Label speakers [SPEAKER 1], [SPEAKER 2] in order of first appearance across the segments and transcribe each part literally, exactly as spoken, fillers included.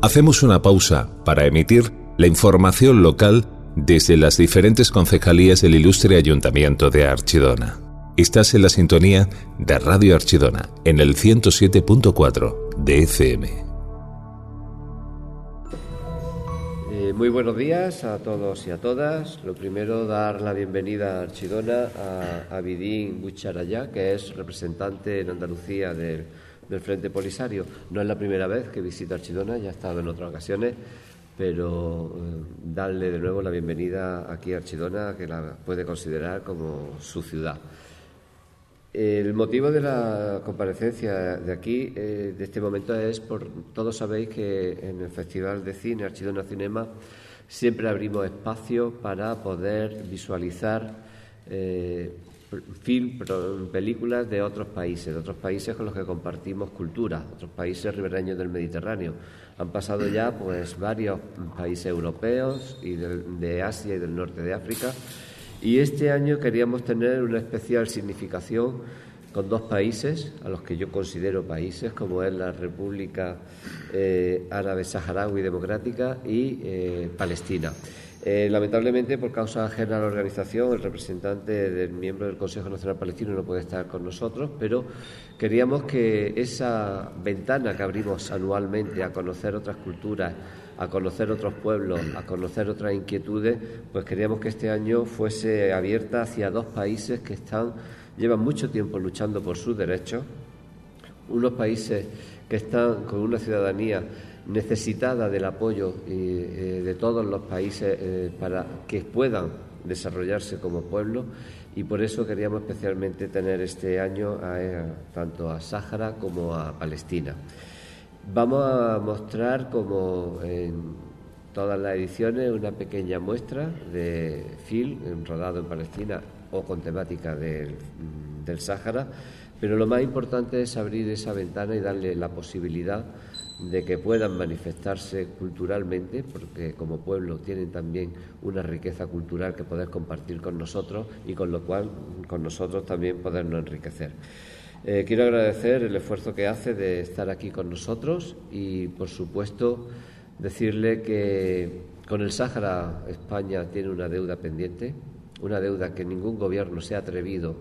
[SPEAKER 1] Hacemos una pausa para emitir la información local desde las diferentes concejalías del ilustre Ayuntamiento de Archidona. Estás en la sintonía de Radio Archidona, en el ciento siete punto cuatro de F M.
[SPEAKER 2] Eh, muy buenos días a todos y a todas. Lo primero, dar la bienvenida a Archidona a Abidín Bucharayá, que es representante en Andalucía del, del Frente Polisario. No es la primera vez que visita Archidona, ya ha estado en otras ocasiones, pero eh, darle de nuevo la bienvenida aquí a Archidona, que la puede considerar como su ciudad. El motivo de la comparecencia de aquí, eh, de este momento, es por todos sabéis que en el Festival de Cine Archidona Cinema siempre abrimos espacio para poder visualizar eh, film, películas de otros países, de otros países con los que compartimos cultura, otros países ribereños del Mediterráneo. Han pasado ya pues varios países europeos y de, de Asia y del norte de África. Y este año queríamos tener una especial significación con dos países, a los que yo considero países, como es la República eh, Árabe Saharaui Democrática y eh, Palestina. Eh, lamentablemente, por causa ajena a la organización, el representante del miembro del Consejo Nacional Palestino no puede estar con nosotros, pero queríamos que esa ventana que abrimos anualmente a conocer otras culturas, a conocer otros pueblos, a conocer otras inquietudes, pues queríamos que este año fuese abierta hacia dos países que están, llevan mucho tiempo luchando por sus derechos, unos países que están con una ciudadanía necesitada del apoyo eh, de todos los países eh, para que puedan desarrollarse como pueblo, y por eso queríamos especialmente tener este año a, a, tanto a Sáhara como a Palestina. Vamos a mostrar, como en todas las ediciones, una pequeña muestra de film rodado en Palestina o con temática del, del Sáhara, pero lo más importante es abrir esa ventana y darle la posibilidad de que puedan manifestarse culturalmente, porque como pueblo tienen también una riqueza cultural que poder compartir con nosotros y con lo cual con nosotros también podernos enriquecer. Eh, quiero agradecer el esfuerzo que hace de estar aquí con nosotros y, por supuesto, decirle que con el Sáhara España tiene una deuda pendiente, una deuda que ningún gobierno se ha atrevido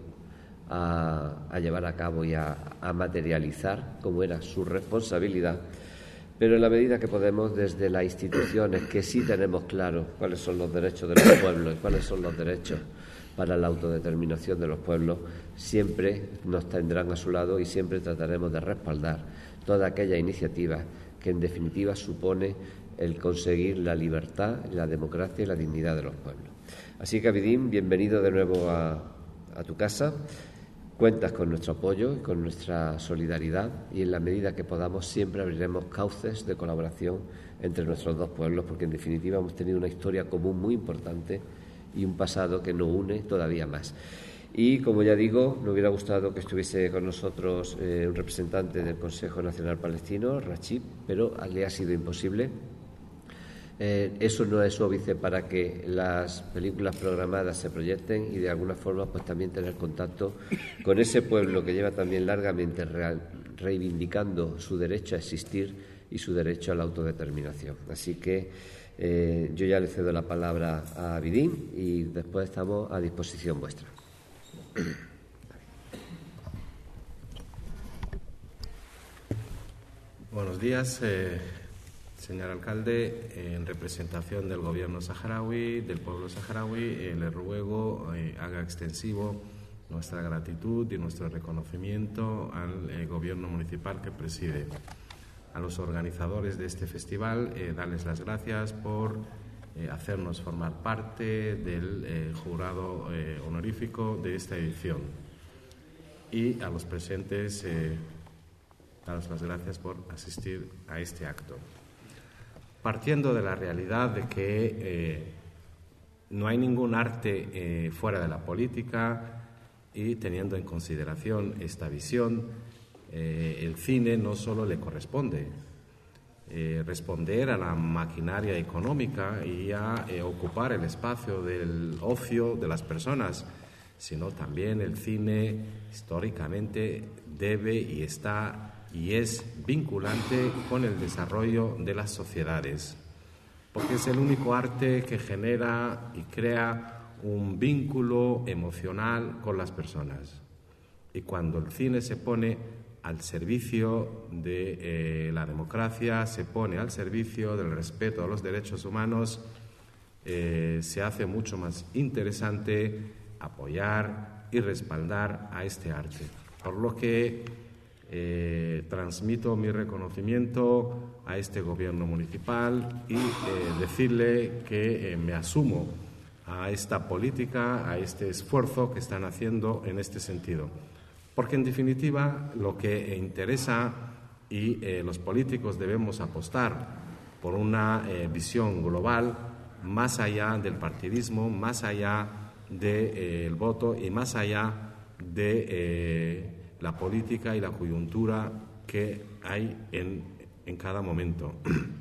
[SPEAKER 2] a, a llevar a cabo y a, a materializar, como era su responsabilidad, pero en la medida que podemos, desde las instituciones que sí tenemos claro cuáles son los derechos de los pueblos y cuáles son los derechos para la autodeterminación de los pueblos, siempre nos tendrán a su lado y siempre trataremos de respaldar toda aquella iniciativa que en definitiva supone el conseguir la libertad, la democracia y la dignidad de los pueblos. Así que, Abidín, bienvenido de nuevo a, a tu casa. Cuentas con nuestro apoyo y con nuestra solidaridad, y en la medida que podamos siempre abriremos cauces de colaboración entre nuestros dos pueblos, porque en definitiva hemos tenido una historia común muy importante y un pasado que nos une todavía más. Y, como ya digo, me hubiera gustado que estuviese con nosotros eh, un representante del Consejo Nacional Palestino, Rachid, pero le ha sido imposible. Eh, eso no es óbice para que las películas programadas se proyecten y, de alguna forma, pues también tener contacto con ese pueblo que lleva también largamente real, reivindicando su derecho a existir y su derecho a la autodeterminación. Así que Eh, yo ya le cedo la palabra a Abidín y después estamos a disposición vuestra.
[SPEAKER 3] Buenos días, eh, señor alcalde. Eh, en representación del gobierno saharaui, del pueblo saharaui, eh, le ruego eh, haga extensivo nuestra gratitud y nuestro reconocimiento al eh, gobierno municipal que preside. A los organizadores de este festival, eh, darles las gracias por eh, hacernos formar parte del eh, jurado eh, honorífico de esta edición. Y a los presentes, eh, daros las gracias por asistir a este acto. Partiendo de la realidad de que eh, no hay ningún arte eh, fuera de la política, y teniendo en consideración esta visión, Eh, el cine no solo le corresponde eh, responder a la maquinaria económica y a eh, ocupar el espacio del ocio de las personas, sino también el cine históricamente debe y está y es vinculante con el desarrollo de las sociedades, porque es el único arte que genera y crea un vínculo emocional con las personas. Y cuando el cine se pone al servicio de eh, la democracia, se pone al servicio del respeto a los derechos humanos, eh, se hace mucho más interesante apoyar y respaldar a este arte. Por lo que eh, transmito mi reconocimiento a este gobierno municipal y eh, decirle que eh, me asumo a esta política, a este esfuerzo que están haciendo en este sentido. Porque en definitiva lo que interesa y eh, los políticos debemos apostar por una eh, visión global más allá del partidismo, más allá del de, eh, voto y más allá de eh, la política y la coyuntura que hay en, en cada momento.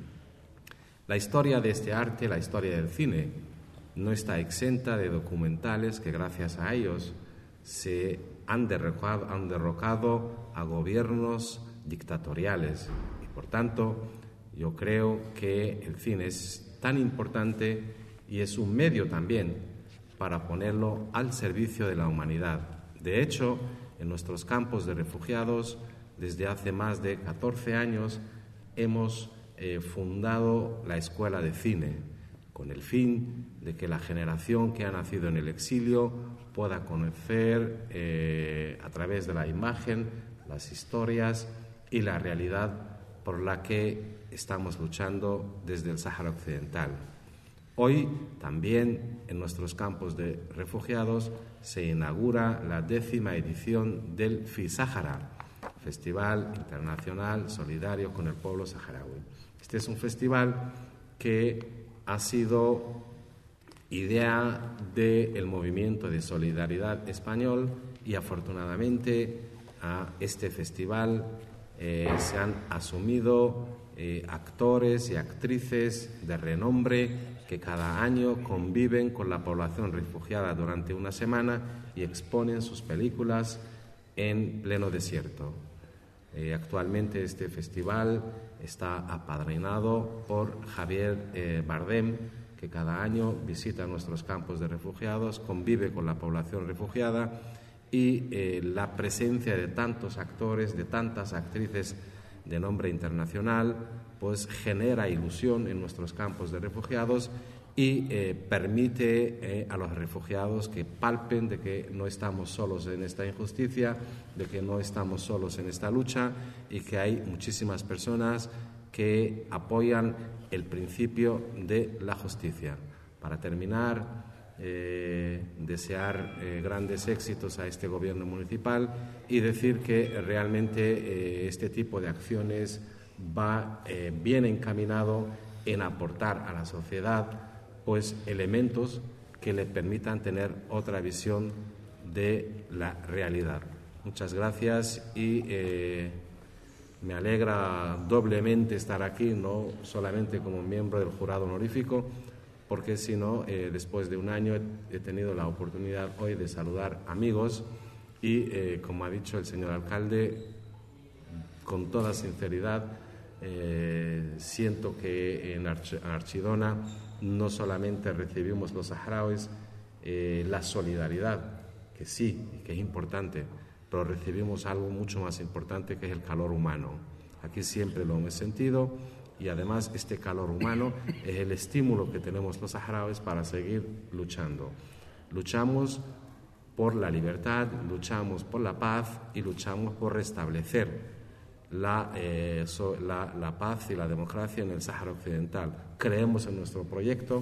[SPEAKER 3] La historia de este arte, la historia del cine, no está exenta de documentales que gracias a ellos se han derrocado, han derrocado a gobiernos dictatoriales. Y por tanto, yo creo que el cine es tan importante y es un medio también para ponerlo al servicio de la humanidad. De hecho, en nuestros campos de refugiados, desde hace más de catorce años, hemos eh, fundado la Escuela de Cine, con el fin de que la generación que ha nacido en el exilio pueda conocer eh, a través de la imagen las historias y la realidad por la que estamos luchando desde el Sáhara Occidental. Hoy también en nuestros campos de refugiados se inaugura la décima edición del FISáhara, Festival Internacional Solidario con el Pueblo Saharaui. Este es un festival que ha sido idea del movimiento de solidaridad español y afortunadamente a este festival eh, se han asumido eh, actores y actrices de renombre que cada año conviven con la población refugiada durante una semana y exponen sus películas en pleno desierto. Eh, actualmente este festival está apadrinado por Javier eh, Bardem, que cada año visita nuestros campos de refugiados, convive con la población refugiada y eh, la presencia de tantos actores, de tantas actrices de nombre internacional, pues genera ilusión en nuestros campos de refugiados y eh, permite eh, a los refugiados que palpen de que no estamos solos en esta injusticia, de que no estamos solos en esta lucha y que hay muchísimas personas que apoyan el principio de la justicia. Para terminar, eh, desear eh, grandes éxitos a este gobierno municipal y decir que realmente eh, este tipo de acciones va eh, bien encaminado en aportar a la sociedad pues elementos que le permitan tener otra visión de la realidad. Muchas gracias y eh, me alegra doblemente estar aquí, no solamente como miembro del jurado honorífico, porque si no, eh, después de un año he tenido la oportunidad hoy de saludar amigos y, eh, como ha dicho el señor alcalde, con toda sinceridad, eh, siento que en Arch- Archidona no solamente recibimos los saharauis eh, la solidaridad, que sí, que es importante, pero recibimos algo mucho más importante que es el calor humano. Aquí siempre lo hemos sentido y además este calor humano es el estímulo que tenemos los saharauis para seguir luchando. Luchamos por la libertad, luchamos por la paz y luchamos por restablecer La, eh, so, la, la paz y la democracia en el Sáhara Occidental. Creemos en nuestro proyecto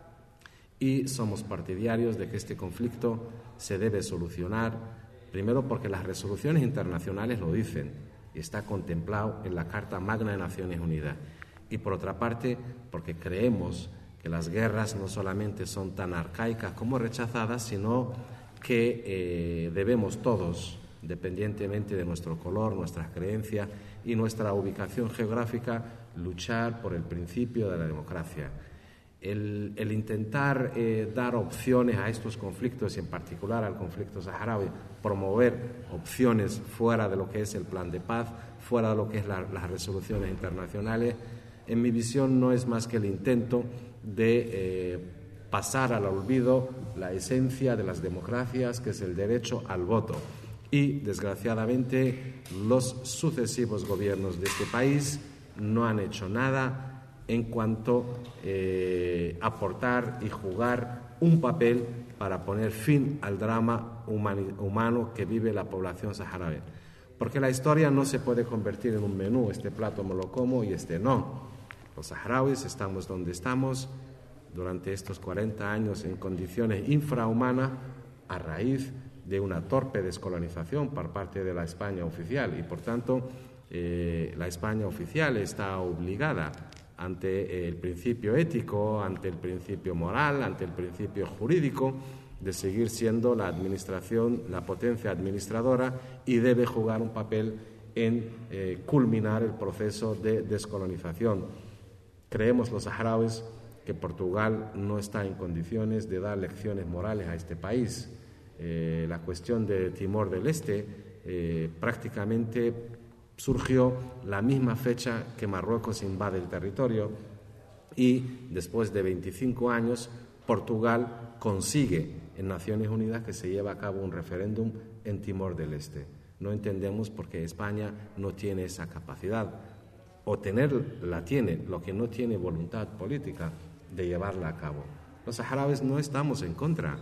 [SPEAKER 3] y somos partidarios de que este conflicto se debe solucionar, primero porque las resoluciones internacionales lo dicen y está contemplado en la Carta Magna de Naciones Unidas, y por otra parte porque creemos que las guerras no solamente son tan arcaicas como rechazadas, sino que eh, debemos todos, independientemente de nuestro color, nuestras creencias y nuestra ubicación geográfica, luchar por el principio de la democracia. El, el intentar eh, dar opciones a estos conflictos, y en particular al conflicto saharaui, promover opciones fuera de lo que es el plan de paz, fuera de lo que es la, las resoluciones internacionales, en mi visión no es más que el intento de eh, pasar al olvido la esencia de las democracias, que es el derecho al voto. Y, desgraciadamente, los sucesivos gobiernos de este país no han hecho nada en cuanto a eh, aportar y jugar un papel para poner fin al drama humano que vive la población saharaui. Porque la historia no se puede convertir en un menú, este plato me lo como y este no. Los saharauis estamos donde estamos durante estos cuarenta años en condiciones infrahumanas a raíz de una torpe descolonización por parte de la España oficial, y por tanto eh, la España oficial está obligada ante el principio ético, ante el principio moral, ante el principio jurídico, de seguir siendo la administración, la potencia administradora, y debe jugar un papel en eh, culminar el proceso de descolonización. Creemos los saharauis que Portugal no está en condiciones de dar lecciones morales a este país. Eh, la cuestión de Timor del Este eh, prácticamente surgió la misma fecha que Marruecos invade el territorio, y después de veinticinco años Portugal consigue en Naciones Unidas que se lleve a cabo un referéndum en Timor del Este. No entendemos por qué España no tiene esa capacidad, o tener, la tiene, lo que no tiene voluntad política de llevarla a cabo. Los saharauis no estamos en contra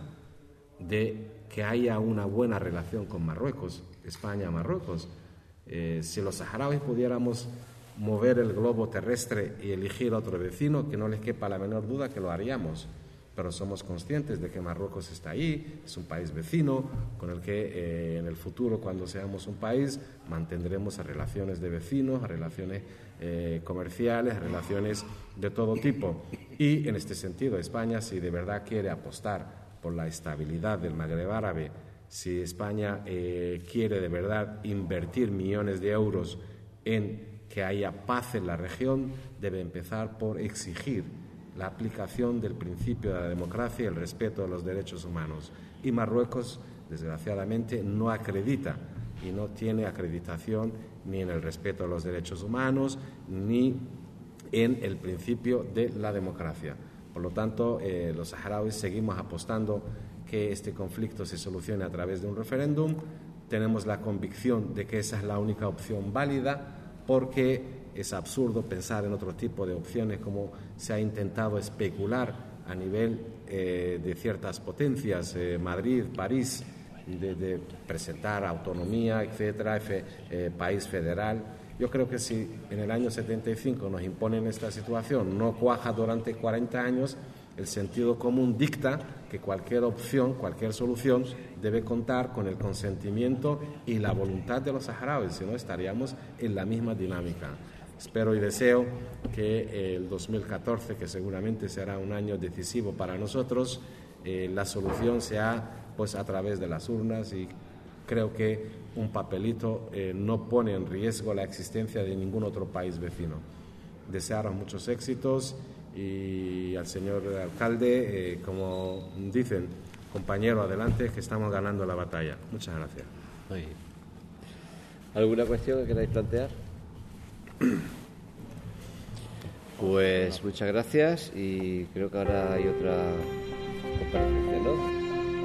[SPEAKER 3] de que haya una buena relación con Marruecos, España-Marruecos. Eh, si los saharauis pudiéramos mover el globo terrestre y elegir otro vecino, que no les quepa la menor duda que lo haríamos, pero somos conscientes de que Marruecos está ahí, es un país vecino con el que eh, en el futuro, cuando seamos un país, mantendremos relaciones de vecinos, relaciones eh, comerciales, relaciones de todo tipo. Y en este sentido, España, si de verdad quiere apostar por la estabilidad del Magreb árabe, si España eh, quiere de verdad invertir millones de euros en que haya paz en la región, debe empezar por exigir la aplicación del principio de la democracia y el respeto de los derechos humanos. Y Marruecos, desgraciadamente, no acredita y no tiene acreditación ni en el respeto de los derechos humanos ni en el principio de la democracia. Por lo tanto, eh, los saharauis seguimos apostando que este conflicto se solucione a través de un referéndum. Tenemos la convicción de que esa es la única opción válida, porque es absurdo pensar en otro tipo de opciones, como se ha intentado especular a nivel eh, de ciertas potencias, eh, Madrid, París, de, de presentar autonomía, etcétera, F, eh, país federal. Yo creo que si en el año setenta y cinco nos imponen esta situación, no cuaja durante cuarenta años, el sentido común dicta que cualquier opción, cualquier solución debe contar con el consentimiento y la voluntad de los saharauis, si no estaríamos en la misma dinámica. Espero y deseo que el dos mil catorce, que seguramente será un año decisivo para nosotros, eh, la solución sea pues a través de las urnas, y creo que un papelito eh, no pone en riesgo la existencia de ningún otro país vecino. Desearos muchos éxitos, y al señor alcalde, eh, como dicen, compañero, adelante, que estamos ganando la batalla. Muchas gracias.
[SPEAKER 2] Muy bien. ¿Alguna cuestión que queráis plantear? Pues muchas gracias, y creo que ahora hay otra comparecencia, ¿no?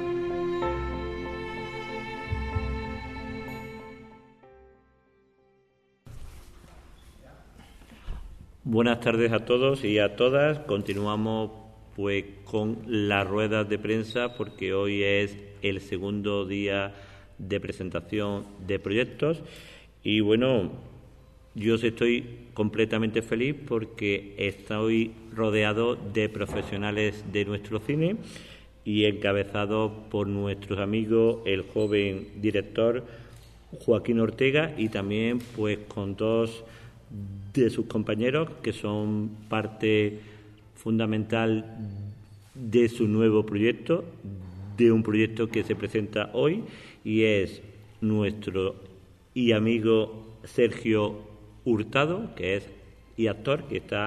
[SPEAKER 4] Buenas tardes a todos y a todas. Continuamos pues con las ruedas de prensa, porque hoy es el segundo día de presentación de proyectos, y bueno, yo estoy completamente feliz porque estoy rodeado de profesionales de nuestro cine y encabezado por nuestros amigos, el joven director Joaquín Ortega, y también pues con dos de sus compañeros que son parte fundamental de su nuevo proyecto, de un proyecto que se presenta hoy, y es nuestro y amigo Sergio Hurtado, que es y actor, que está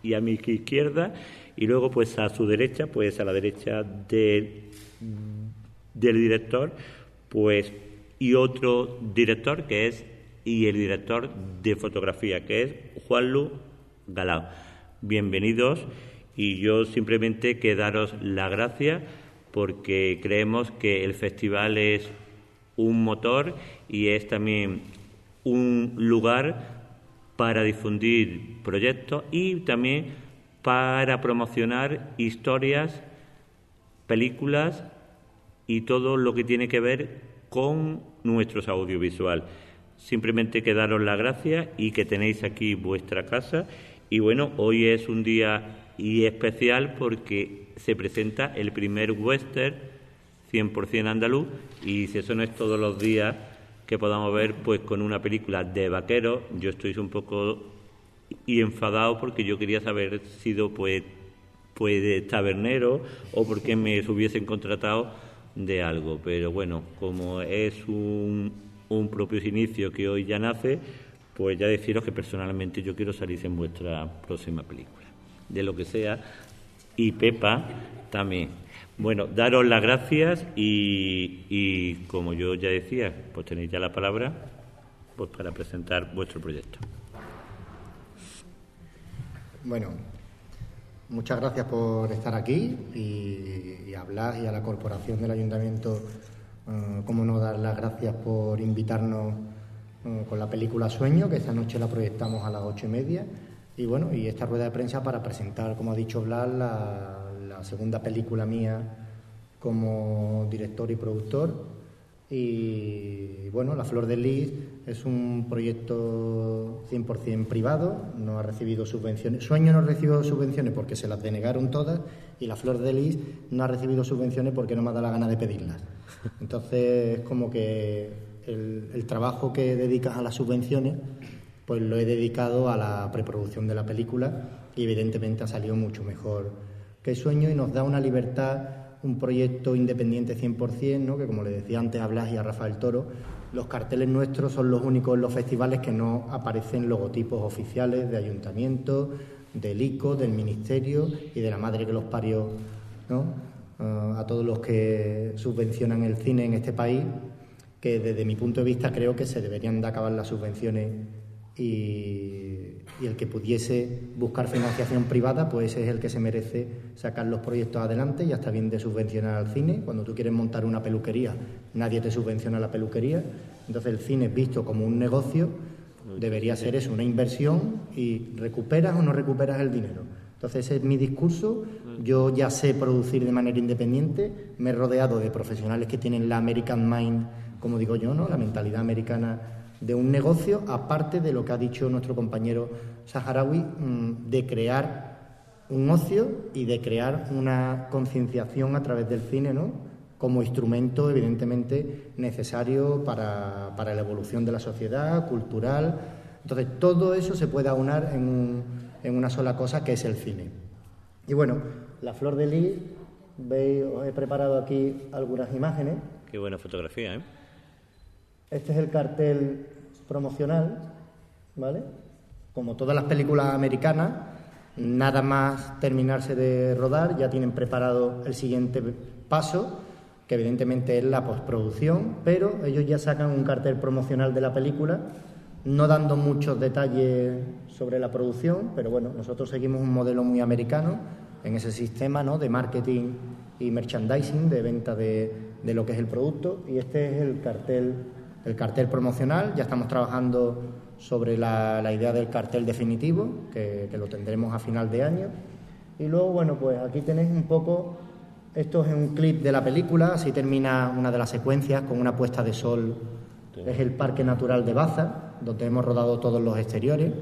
[SPEAKER 4] y a mi izquierda, y luego pues a su derecha, pues a la derecha de, del director, pues y otro director que es y el director de fotografía, que es Juanlu Galao. Bienvenidos, y yo simplemente que daros las gracias porque creemos que el festival es un motor y es también un lugar para difundir proyectos y también para promocionar historias, películas y todo lo que tiene que ver con nuestros audiovisual. Simplemente que daros las gracias y que tenéis aquí vuestra casa. Y bueno, hoy es un día y especial porque se presenta el primer western cien por ciento andaluz, y si eso no es todos los días que podamos ver pues con una película de vaqueros, yo estoy un poco y enfadado porque yo quería haber sido pues pues de tabernero o porque me hubiesen contratado de algo, pero bueno, como es un, un propio inicio que hoy ya nace, pues ya deciros que personalmente yo quiero salir en vuestra próxima película, de lo que sea, y Pepa también. Bueno, daros las gracias y, y como yo ya decía, pues tenéis ya la palabra pues para presentar vuestro proyecto.
[SPEAKER 5] Bueno, muchas gracias por estar aquí y, y hablar, y a la corporación del Ayuntamiento, uh, cómo no dar las gracias por invitarnos uh, con la película Sueño, que esta noche la proyectamos a las ocho y media, y bueno, y esta rueda de prensa para presentar, como ha dicho Blas, la, la segunda película mía como director y productor. Y bueno, La Flor de Lis es un proyecto cien por ciento privado, no ha recibido subvenciones. Sueño no ha recibido subvenciones porque se las denegaron todas, y La Flor de Lis no ha recibido subvenciones porque no me ha dado la gana de pedirlas. Entonces, como que el, el trabajo que dedicas a las subvenciones, pues lo he dedicado a la preproducción de la película, y evidentemente ha salido mucho mejor que Sueño, y nos da una libertad, un proyecto independiente cien por ciento, ¿no? Que como le decía antes a Blas y a Rafael Toro, los carteles nuestros son los únicos en los festivales que no aparecen logotipos oficiales de ayuntamiento, del I C O, del Ministerio y de la madre que los parió, ¿no? Uh, a todos los que subvencionan el cine en este país, que desde mi punto de vista creo que se deberían de acabar las subvenciones, y, y el que pudiese buscar financiación privada, pues ese es el que se merece sacar los proyectos adelante. Ya está bien de subvencionar al cine. Cuando tú quieres montar una peluquería, nadie te subvenciona la peluquería. Entonces el cine, visto como un negocio, debería ser eso, una inversión, y recuperas o no recuperas el dinero. Entonces ese es mi discurso. Yo ya sé producir de manera independiente, me he rodeado de profesionales que tienen la American Mind, como digo yo, ¿no? La mentalidad americana de un negocio, aparte de lo que ha dicho nuestro compañero saharaui, de crear un ocio y de crear una concienciación a través del cine, ¿no? Como instrumento evidentemente necesario para, para la evolución de la sociedad, cultural. Entonces todo eso se puede aunar en, un, en una sola cosa, que es el cine. Y bueno, La Flor de Lis, veis, os he preparado aquí algunas imágenes.
[SPEAKER 4] Qué buena fotografía, ¿eh?
[SPEAKER 5] Este es el cartel promocional, ¿vale? Como todas las películas americanas, nada más terminarse de rodar, ya tienen preparado el siguiente paso, que evidentemente es la postproducción, pero ellos ya sacan un cartel promocional de la película, no dando muchos detalles sobre la producción, pero bueno, nosotros seguimos un modelo muy americano en ese sistema, ¿no?, de marketing y merchandising, de venta de, de lo que es el producto, y este es el cartel El cartel promocional. Ya estamos trabajando sobre la, la idea del cartel definitivo, que, que lo tendremos a final de año. Y luego, bueno, pues aquí tenéis un poco, esto es un clip de la película, así termina una de las secuencias con una puesta de sol. Es el Parque Natural de Baza, donde hemos rodado todos los exteriores.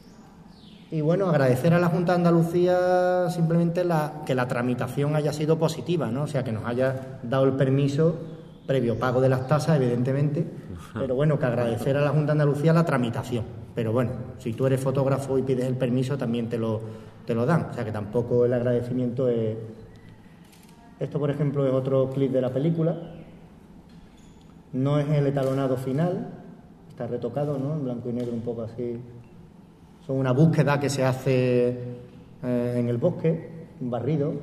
[SPEAKER 5] Y bueno, agradecer a la Junta de Andalucía simplemente la, que la tramitación haya sido positiva, ¿no? O sea, que nos haya dado el permiso previo pago de las tasas, evidentemente, pero bueno, que agradecer a la Junta de Andalucía la tramitación. Pero bueno, si tú eres fotógrafo y pides el permiso, también te lo, te lo dan. O sea, que tampoco el agradecimiento es... Esto, por ejemplo, es otro clip de la película. No es el etalonado final, está retocado, ¿no?, en blanco y negro, un poco así. Son una búsqueda que se hace eh, en el bosque, un barrido.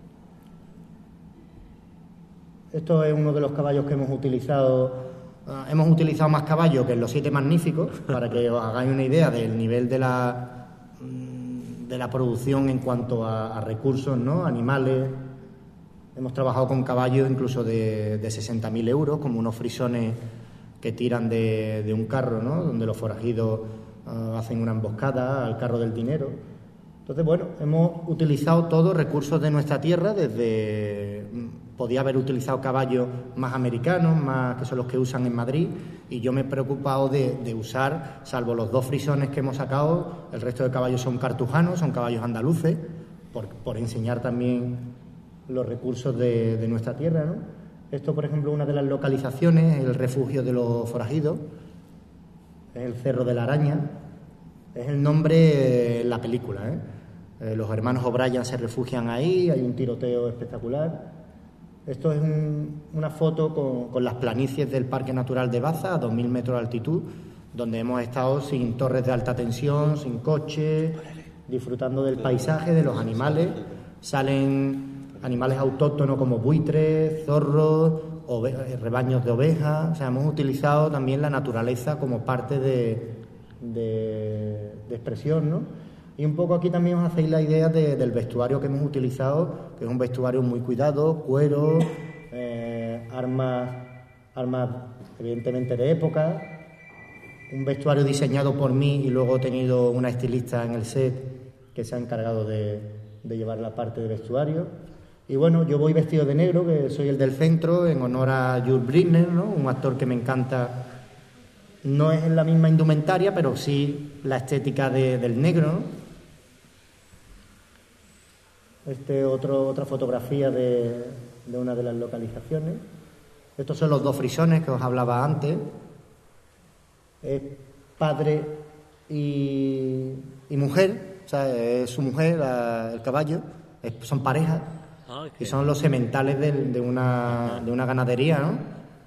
[SPEAKER 5] Esto es uno de los caballos que hemos utilizado. Uh, hemos utilizado más caballos que en Los Siete Magníficos, para que os hagáis una idea del nivel de la, de la producción en cuanto a, a recursos, ¿no? Animales. Hemos trabajado con caballos incluso de, de sesenta mil euros, como unos frisones que tiran de, de un carro, ¿no? Donde los forajidos uh, hacen una emboscada al carro del dinero. Entonces, bueno, hemos utilizado todos recursos de nuestra tierra, desde... Podía haber utilizado caballos más americanos, más que son los que usan en Madrid, y yo me he preocupado de, de usar, salvo los dos frisones que hemos sacado, el resto de caballos son cartujanos, son caballos andaluces, por, por enseñar también los recursos de, de nuestra tierra, ¿no? Esto, por ejemplo, una de las localizaciones, el refugio de los forajidos, es el Cerro de la Araña, es el nombre en la película, ¿eh? Eh, los hermanos O'Brien se refugian ahí, hay un tiroteo espectacular. Esto es un, una foto con, con las planicies del Parque Natural de Baza, a dos mil metros de altitud, donde hemos estado sin torres de alta tensión, sin coche, disfrutando del paisaje, de los animales. Salen animales autóctonos como buitres, zorros, ove- rebaños de ovejas. O sea, hemos utilizado también la naturaleza como parte de, de, de expresión, ¿no? Y un poco aquí también os hacéis la idea de, del vestuario que hemos utilizado, que es un vestuario muy cuidado, cuero, eh, armas, armas evidentemente de época, un vestuario diseñado por mí y luego he tenido una estilista en el set que se ha encargado de, de llevar la parte de vestuario. Y bueno, yo voy vestido de negro, que soy el del centro, en honor a Jules Briner, ¿no? Un actor que me encanta. No es en la misma indumentaria, pero sí la estética de, del negro, ¿no? Este otro, otra fotografía de, de una de las localizaciones. Estos son los dos frisones que os hablaba antes. Es padre y, y mujer, o sea, es su mujer, la, el caballo, es, son pareja, okay. Y son los sementales de, de, una, de una ganadería, ¿no?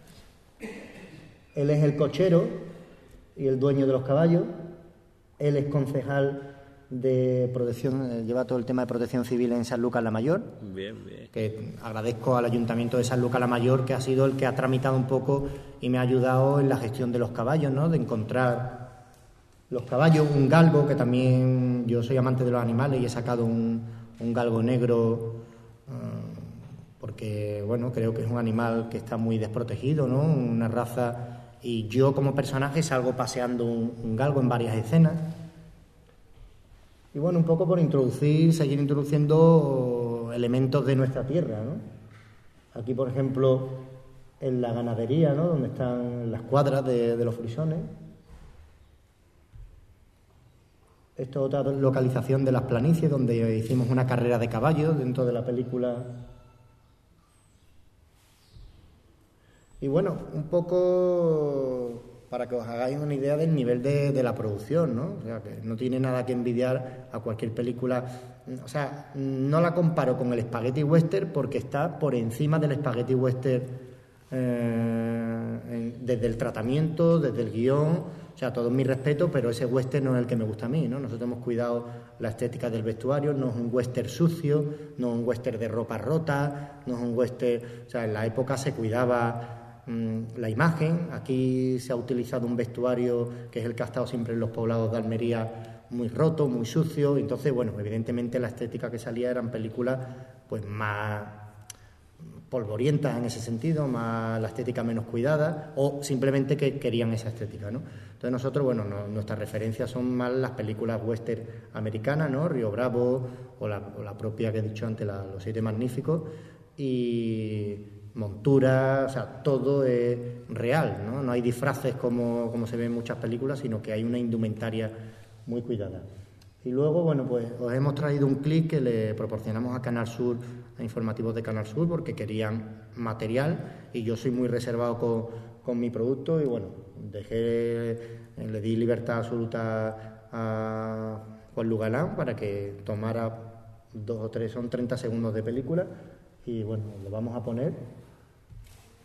[SPEAKER 5] Él es el cochero y el dueño de los caballos. Él es concejal de protección, lleva todo el tema de protección civil en Sanlúcar la Mayor.
[SPEAKER 4] Bien, bien.
[SPEAKER 5] Que agradezco al Ayuntamiento de Sanlúcar la Mayor, que ha sido el que ha tramitado un poco y me ha ayudado en la gestión de los caballos, ¿no? De encontrar los caballos, un galgo, que también yo soy amante de los animales y he sacado un, un galgo negro, uh, porque, bueno, creo que es un animal que está muy desprotegido, ¿no? Una raza, y yo como personaje salgo paseando un, un galgo en varias escenas. Y bueno, un poco por introducir, seguir introduciendo elementos de nuestra tierra, ¿no? Aquí, por ejemplo, en la ganadería, ¿no? Donde están las cuadras de, de los frisones. Esto es otra localización de las planicies, donde hicimos una carrera de caballos dentro de la película. Y bueno, un poco para que os hagáis una idea del nivel de, de la producción, ¿no? O sea, que no tiene nada que envidiar a cualquier película. O sea, no la comparo con el spaghetti western porque está por encima del spaghetti western eh, en, desde el tratamiento, desde el guión. O sea, todo mi respeto, pero ese western no es el que me gusta a mí, ¿no? Nosotros hemos cuidado la estética del vestuario, no es un western sucio, no es un western de ropa rota, no es un western... O sea, en la época se cuidaba la imagen. Aquí se ha utilizado un vestuario que es el que ha estado siempre en los poblados de Almería, muy roto, muy sucio. Entonces, bueno, evidentemente la estética que salía eran películas pues más polvorientas en ese sentido, más la estética menos cuidada, o simplemente que querían esa estética, ¿no? Entonces nosotros, bueno, no, nuestras referencias son más las películas western americanas, ¿no? Río Bravo o la, o la propia que he dicho antes, la, Los Siete Magníficos, y montura, o sea, todo es real, ¿no? No hay disfraces como, como se ve en muchas películas, sino que hay una indumentaria muy cuidada. Y luego, bueno, pues os hemos traído un clip que le proporcionamos a Canal Sur, a informativos de Canal Sur, porque querían material y yo soy muy reservado con, con mi producto y, bueno, dejé, le di libertad absoluta a Juan Lugalán para que tomara dos o tres, son treinta segundos de película y, bueno, lo vamos a poner.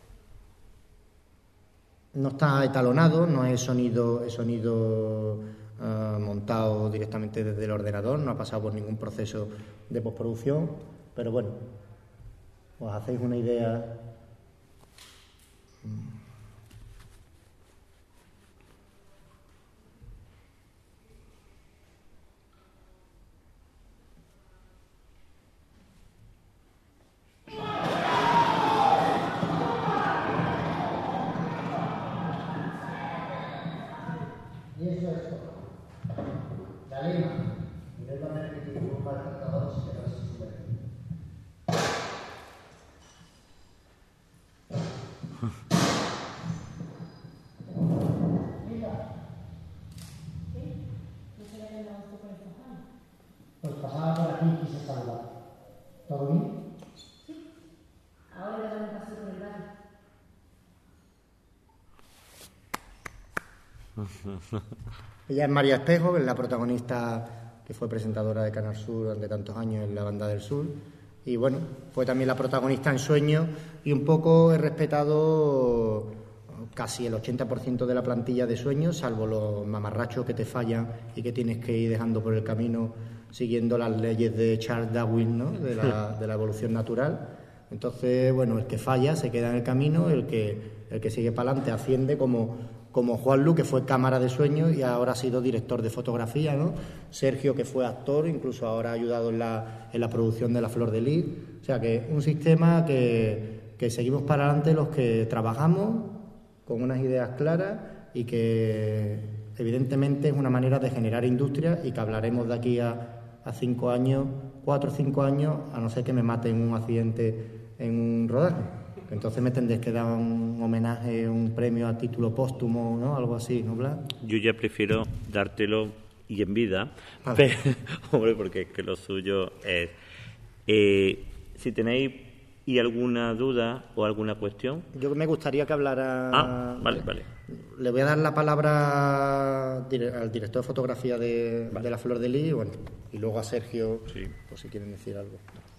[SPEAKER 5] No está etalonado, no es sonido, es sonido uh, montado directamente desde el ordenador, no ha pasado por ningún proceso de postproducción, pero bueno, os hacéis una idea.
[SPEAKER 6] Y eso es todo. La lima, directamente que tiene un par de tratadores que no se sube. Pues pasaba por aquí y quise saludar. ¿Todo bien?
[SPEAKER 7] Sí. Ahora ya me pasé por el barrio.
[SPEAKER 5] Ella es María Espejo, es la protagonista que fue presentadora de Canal Sur durante tantos años en La Banda del Sur. Y bueno, fue también la protagonista en Sueños y un poco he respetado casi el ochenta por ciento de la plantilla de Sueños, salvo los mamarrachos que te fallan y que tienes que ir dejando por el camino siguiendo las leyes de Charles Darwin, ¿no? de, la, de la evolución natural. Entonces, bueno, el que falla se queda en el camino, el que, el que sigue para adelante asciende como... como Juanlu, que fue cámara de Sueños y ahora ha sido director de fotografía, ¿no? Sergio, que fue actor, incluso ahora ha ayudado en la, en la producción de La Flor de Lis. O sea que un sistema que, que seguimos para adelante los que trabajamos con unas ideas claras y que evidentemente es una manera de generar industria y que hablaremos de aquí a, a cinco años, cuatro o cinco años, a no ser que me maten en un accidente en un rodaje. Entonces me tendréis que dar un homenaje, un premio a título póstumo, ¿no? Algo así, ¿no, Blas?
[SPEAKER 4] Yo ya prefiero dártelo y en vida,
[SPEAKER 5] Ah.
[SPEAKER 4] pero, hombre, porque es que lo suyo es... Eh, si tenéis y alguna duda o alguna cuestión...
[SPEAKER 5] Yo me gustaría que hablara...
[SPEAKER 4] Ah, vale, vale.
[SPEAKER 5] Le voy a dar la palabra al director de fotografía de,
[SPEAKER 4] Vale.
[SPEAKER 5] de La Flor de Lis, bueno, y luego a Sergio,
[SPEAKER 4] Sí.
[SPEAKER 5] por si quieren decir algo.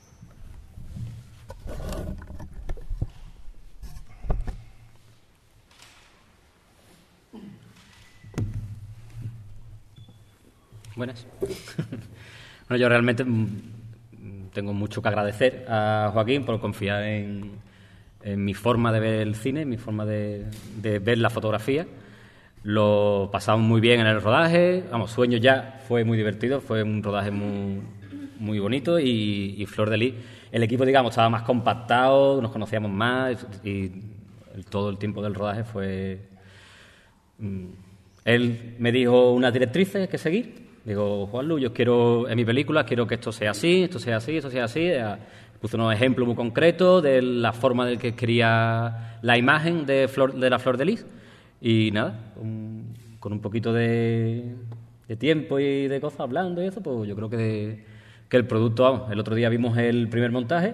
[SPEAKER 8] Buenas. Bueno, yo realmente mm, tengo mucho que agradecer a Joaquín por confiar en, en mi forma de ver el cine, en mi forma de, de ver la fotografía. Lo pasamos muy bien en el rodaje. Vamos, Sueños ya fue muy divertido, fue un rodaje muy, muy bonito y, y Flor de Lis, el equipo, digamos, estaba más compactado, nos conocíamos más y el, todo el tiempo del rodaje fue... Mm, él me dijo unas directrices que seguir. Digo, Juanlu, yo quiero, en mi película, quiero que esto sea así, esto sea así, esto sea así. Eh, Puse unos ejemplos muy concretos de la forma de que quería la imagen de, flor, de la Flor de Lis. Y nada, un, con un poquito de, de tiempo y de cosas hablando y eso, pues yo creo que, que el producto, vamos, el otro día vimos el primer montaje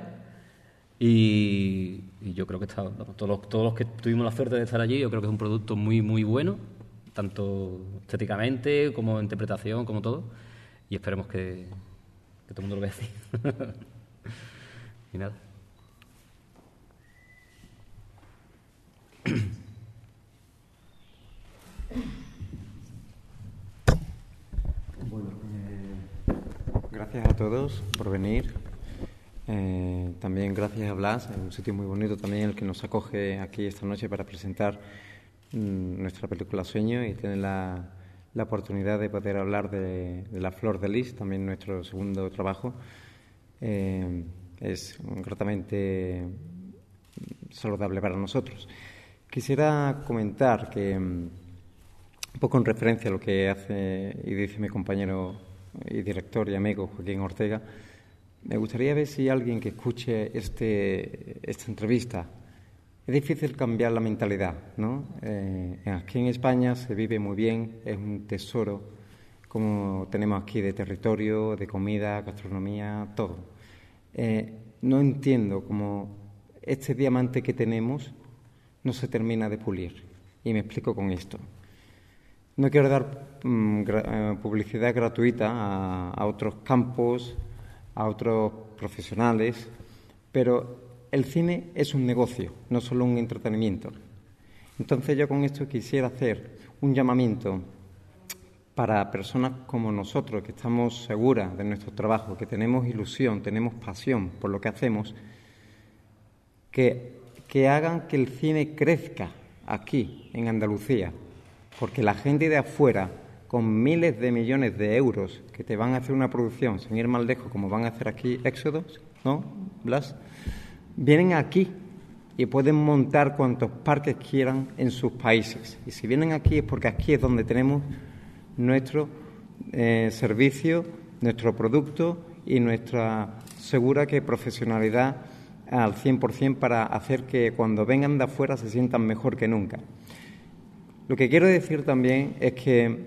[SPEAKER 8] y, y yo creo que está, vamos, todos, los, todos los que tuvimos la suerte de estar allí, yo creo que es un producto muy, muy bueno, tanto estéticamente como interpretación, como todo, y esperemos que, que todo el mundo lo vea así. Y nada.
[SPEAKER 9] Bueno, eh, gracias a todos por venir. Eh, también gracias a Blas, es un sitio muy bonito también el que nos acoge aquí esta noche para presentar mm, nuestra película Sueño y tener la, la oportunidad de poder hablar de, de La Flor de Lis, también nuestro segundo trabajo. Eh, es gratamente saludable para nosotros. Quisiera comentar que, un poco en referencia a lo que hace y dice mi compañero y director y amigo Joaquín Ortega, me gustaría ver si alguien que escuche este, esta entrevista, es difícil cambiar la mentalidad, ¿no? Eh, aquí en España se vive muy bien, es un tesoro, como tenemos aquí de territorio, de comida, gastronomía, todo. Eh, no entiendo cómo este diamante que tenemos no se termina de pulir. Y me explico con esto. No quiero dar um, gra- publicidad gratuita a, a otros campos, a otros profesionales, pero el cine es un negocio, no solo un entretenimiento. Entonces yo con esto quisiera hacer un llamamiento para personas como nosotros, que estamos seguras de nuestro trabajo, que tenemos ilusión, tenemos pasión por lo que hacemos, que, que hagan que el cine crezca aquí, en Andalucía, porque la gente de afuera, con miles de millones de euros que te van a hacer una producción, sin ir más lejos, como van a hacer aquí Éxodos, ¿no, Blas? Vienen aquí y pueden montar cuantos parques quieran en sus países. Y si vienen aquí es porque aquí es donde tenemos nuestro eh, servicio, nuestro producto y nuestra segura que profesionalidad al cien por cien para hacer que cuando vengan de afuera se sientan mejor que nunca. Lo que quiero decir también es que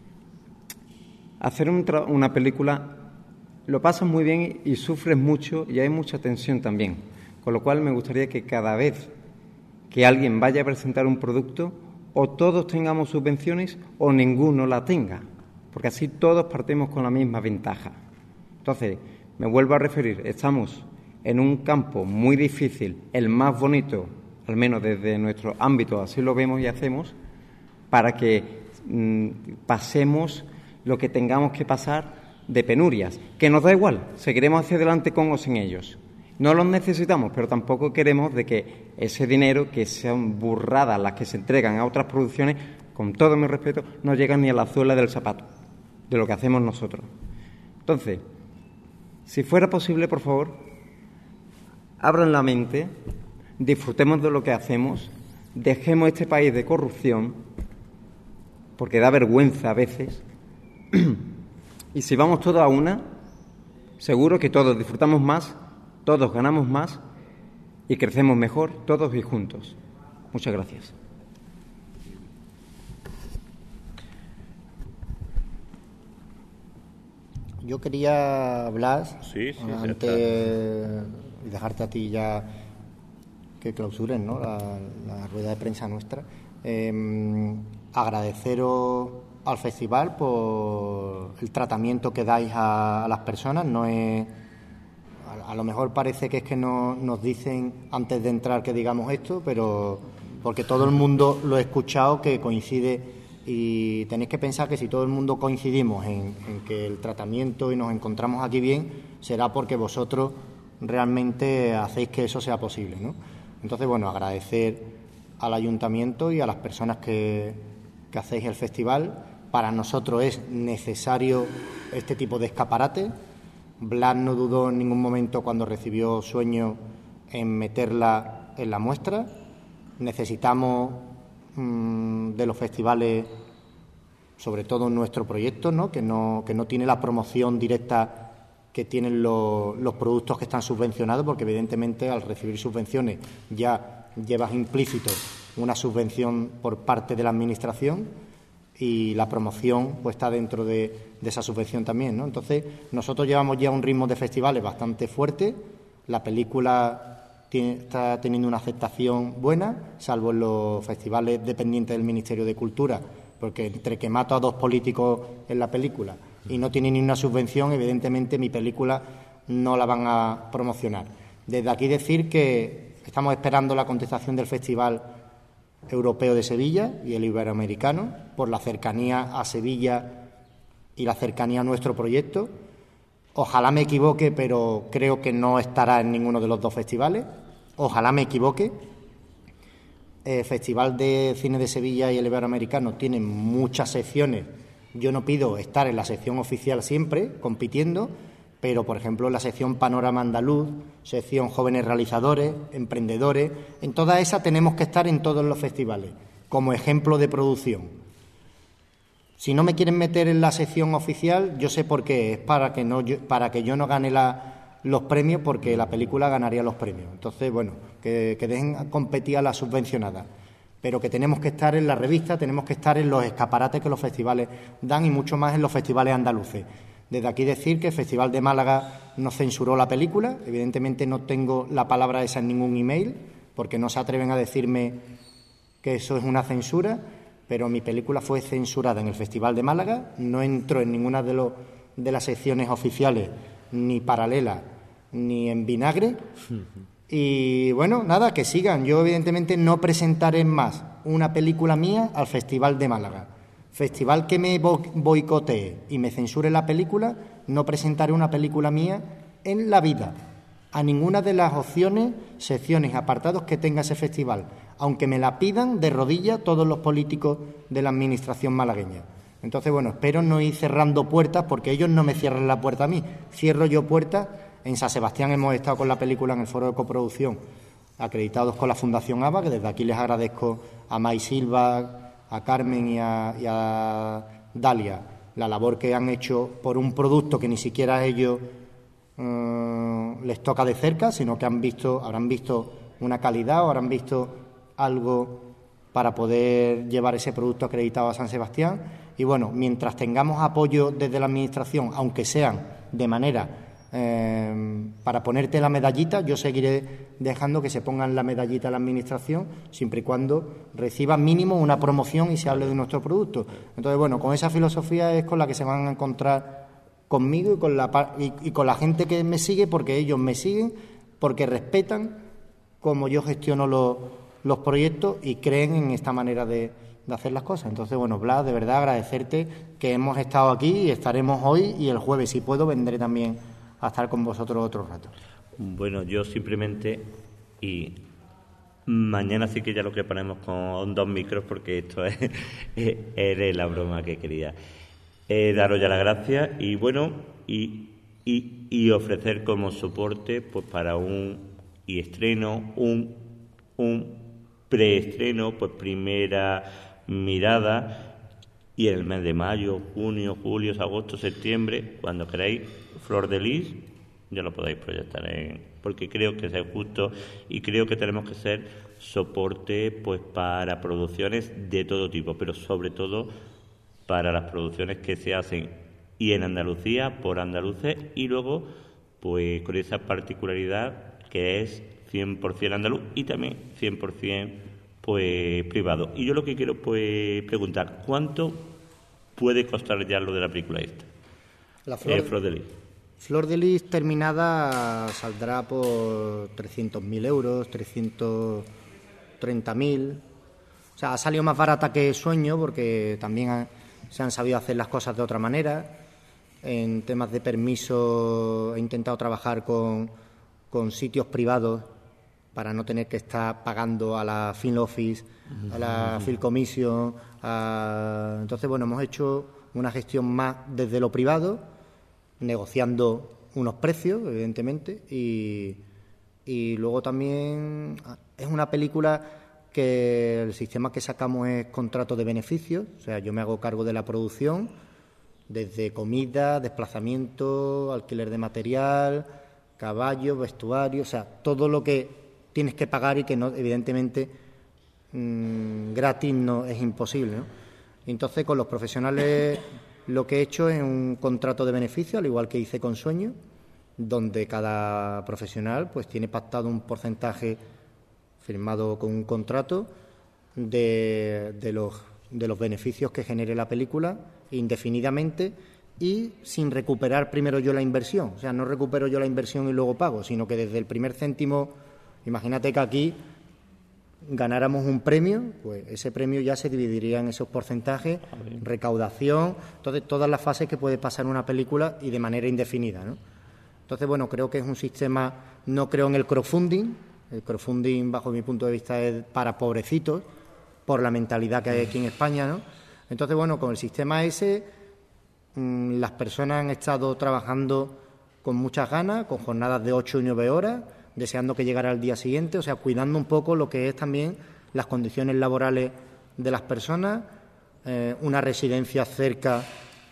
[SPEAKER 9] hacer un tra- una película lo pasas muy bien y sufres mucho y hay mucha tensión también, con lo cual me gustaría que cada vez que alguien vaya a presentar un producto o todos tengamos subvenciones o ninguno la tenga, porque así todos partimos con la misma ventaja. Entonces, me vuelvo a referir, estamos en un campo muy difícil, el más bonito, al menos desde nuestro ámbito, así lo vemos y hacemos, para que mmm, pasemos lo que tengamos que pasar de penurias, que nos da igual, seguiremos hacia adelante con o sin ellos. No los necesitamos, pero tampoco queremos de que ese dinero, que sean burradas las que se entregan a otras producciones, con todo mi respeto, no llegan ni a la suela del zapato, de lo que hacemos nosotros. Entonces, si fuera posible, por favor, abran la mente, disfrutemos de lo que hacemos, dejemos este país de corrupción, porque da vergüenza a veces, y si vamos todos a una, seguro que todos disfrutamos más, todos ganamos más y crecemos mejor, todos y juntos. Muchas gracias.
[SPEAKER 5] Yo quería hablar,
[SPEAKER 4] sí, sí,
[SPEAKER 5] antes y dejarte a ti ya que clausuren, ¿no?, la, la rueda de prensa nuestra, eh, agradeceros al festival por el tratamiento que dais a, a las personas. No es, a, a lo mejor parece que es que no, nos dicen antes de entrar que digamos esto, pero porque todo el mundo lo he escuchado que coincide, y tenéis que pensar que si todo el mundo coincidimos en, en que el tratamiento y nos encontramos aquí bien, será porque vosotros realmente hacéis que eso sea posible, ¿no? Entonces, bueno, agradecer al ayuntamiento y a las personas que, que hacéis el festival. Para nosotros es necesario este tipo de escaparate. Blas no dudó en ningún momento cuando recibió Sueño en meterla en la muestra. Necesitamos mmm, de los festivales, sobre todo en nuestro proyecto, ¿no?, que no, que no tiene la promoción directa que tienen los, los productos que están subvencionados, porque evidentemente al recibir subvenciones ya llevas implícito una subvención por parte de la Administración y la promoción pues está dentro de, de esa subvención también, ¿no? Entonces, nosotros llevamos ya un ritmo de festivales bastante fuerte. La película tiene, está teniendo una aceptación buena, salvo en los festivales dependientes del Ministerio de Cultura, porque entre que mato a dos políticos en la película y no tiene ni una subvención, evidentemente mi película no la van a promocionar. Desde aquí decir que estamos esperando la contestación del Festival Europeo de Sevilla y el Iberoamericano por la cercanía a Sevilla y la cercanía a nuestro proyecto. Ojalá me equivoque, pero creo que no estará en ninguno de los dos festivales. Ojalá me equivoque. El Festival de Cine de Sevilla y el Iberoamericano tienen muchas secciones. Yo no pido estar en la sección oficial siempre, compitiendo, pero, por ejemplo, en la sección Panorama Andaluz, sección Jóvenes Realizadores, Emprendedores, en toda esa tenemos que estar en todos los festivales, como ejemplo de producción. Si no me quieren meter en la sección oficial, yo sé por qué, es para que, no, para que yo no gane la, los premios, porque la película ganaría los premios. Entonces, bueno, que, que dejen competir a las subvencionadas, pero que tenemos que estar en la revista, tenemos que estar en los escaparates que los festivales dan y mucho más en los festivales andaluces. Desde aquí decir que el Festival de Málaga no censuró la película. Evidentemente no tengo la palabra esa en ningún email, porque no se atreven a decirme que eso es una censura, pero mi película fue censurada en el Festival de Málaga, no entró en ninguna de, los, de las secciones oficiales, ni paralela, ni en vinagre. Y bueno, nada, que sigan. Yo evidentemente no presentaré más una película mía al Festival de Málaga. Festival que me boicotee y me censure la película, no presentaré una película mía en la vida, a ninguna de las opciones, secciones, apartados que tenga ese festival, aunque me la pidan de rodillas todos los políticos de la administración malagueña. Entonces, bueno, espero no ir cerrando puertas, porque ellos no me cierran la puerta a mí, cierro yo puertas. En San Sebastián hemos estado con la película en el foro de coproducción, acreditados con la Fundación ABA, que desde aquí les agradezco a May Silva, a Carmen y a, y a Dalia la labor que han hecho por un producto que ni siquiera a ellos eh, les toca de cerca, sino que han visto, habrán visto una calidad o habrán visto algo para poder llevar ese producto acreditado a San Sebastián. Y bueno, mientras tengamos apoyo desde la Administración, aunque sean de manera eh, para ponerte la medallita, yo seguiré dejando que se pongan la medallita a la Administración, siempre y cuando reciba mínimo una promoción y se hable de nuestro producto. Entonces, bueno, con esa filosofía es con la que se van a encontrar conmigo y con la, y, y con la gente que me sigue, porque ellos me siguen, porque respetan cómo yo gestiono los, los proyectos y creen en esta manera de, de hacer las cosas. Entonces, bueno, Blas, de verdad agradecerte que hemos estado aquí y estaremos hoy, y el jueves, si puedo, vendré también a estar con vosotros otro rato.
[SPEAKER 4] Bueno, yo simplemente, y mañana sí que ya lo que ponemos con dos micros, porque esto es, es la broma que quería. Eh, daros ya las gracias y bueno, y, y, y ofrecer como soporte pues para un y estreno, un, un preestreno, pues primera mirada, y en el mes de mayo, junio, julio, agosto, septiembre, cuando queráis, Flor de Lis, ya lo podéis proyectar en, porque creo que es justo y creo que tenemos que ser soporte pues para producciones de todo tipo, pero sobre todo para las producciones que se hacen y en Andalucía por andaluces, y luego pues con esa particularidad que es cien por ciento andaluz y también cien por ciento pues privado. Y yo lo que quiero pues preguntar, ¿cuánto puede costar ya lo de la película esta?
[SPEAKER 5] La Flor,
[SPEAKER 4] eh, Flor de Lis.
[SPEAKER 5] Flor de Lis terminada saldrá por trescientos mil euros, trescientos treinta mil. O sea, ha salido más barata que Sueño, porque también ha, se han sabido hacer las cosas de otra manera. En temas de permiso he intentado trabajar con, con sitios privados para no tener que estar pagando a la Film Office, a la Film Commission. A... Entonces, bueno, hemos hecho una gestión más desde lo privado, negociando unos precios, evidentemente, y, y luego también es una película que el sistema que sacamos es contrato de beneficios, o sea, yo me hago cargo de la producción, desde comida, desplazamiento, alquiler de material, caballos, vestuario, o sea, todo lo que tienes que pagar y que no, evidentemente mmm, gratis no es imposible, ¿no? Entonces, con los profesionales lo que he hecho es un contrato de beneficio, al igual que hice con Sueño, donde cada profesional pues tiene pactado un porcentaje firmado con un contrato de, de, los, de los beneficios que genere la película indefinidamente y sin recuperar primero yo la inversión. O sea, no recupero yo la inversión y luego pago, sino que desde el primer céntimo, imagínate que aquí ganáramos un premio, pues ese premio ya se dividiría en esos porcentajes, recaudación, entonces todas las fases que puede pasar una película y de manera indefinida, ¿no? Entonces, bueno, creo que es un sistema, no creo en el crowdfunding, el crowdfunding bajo mi punto de vista es para pobrecitos, por la mentalidad que hay aquí en España, ¿no? Entonces, bueno, con el sistema ese, mmm, las personas han estado trabajando con muchas ganas, con jornadas de ocho y nueve horas, deseando que llegara el día siguiente, o sea, cuidando un poco lo que es también las condiciones laborales de las personas, eh, una residencia cerca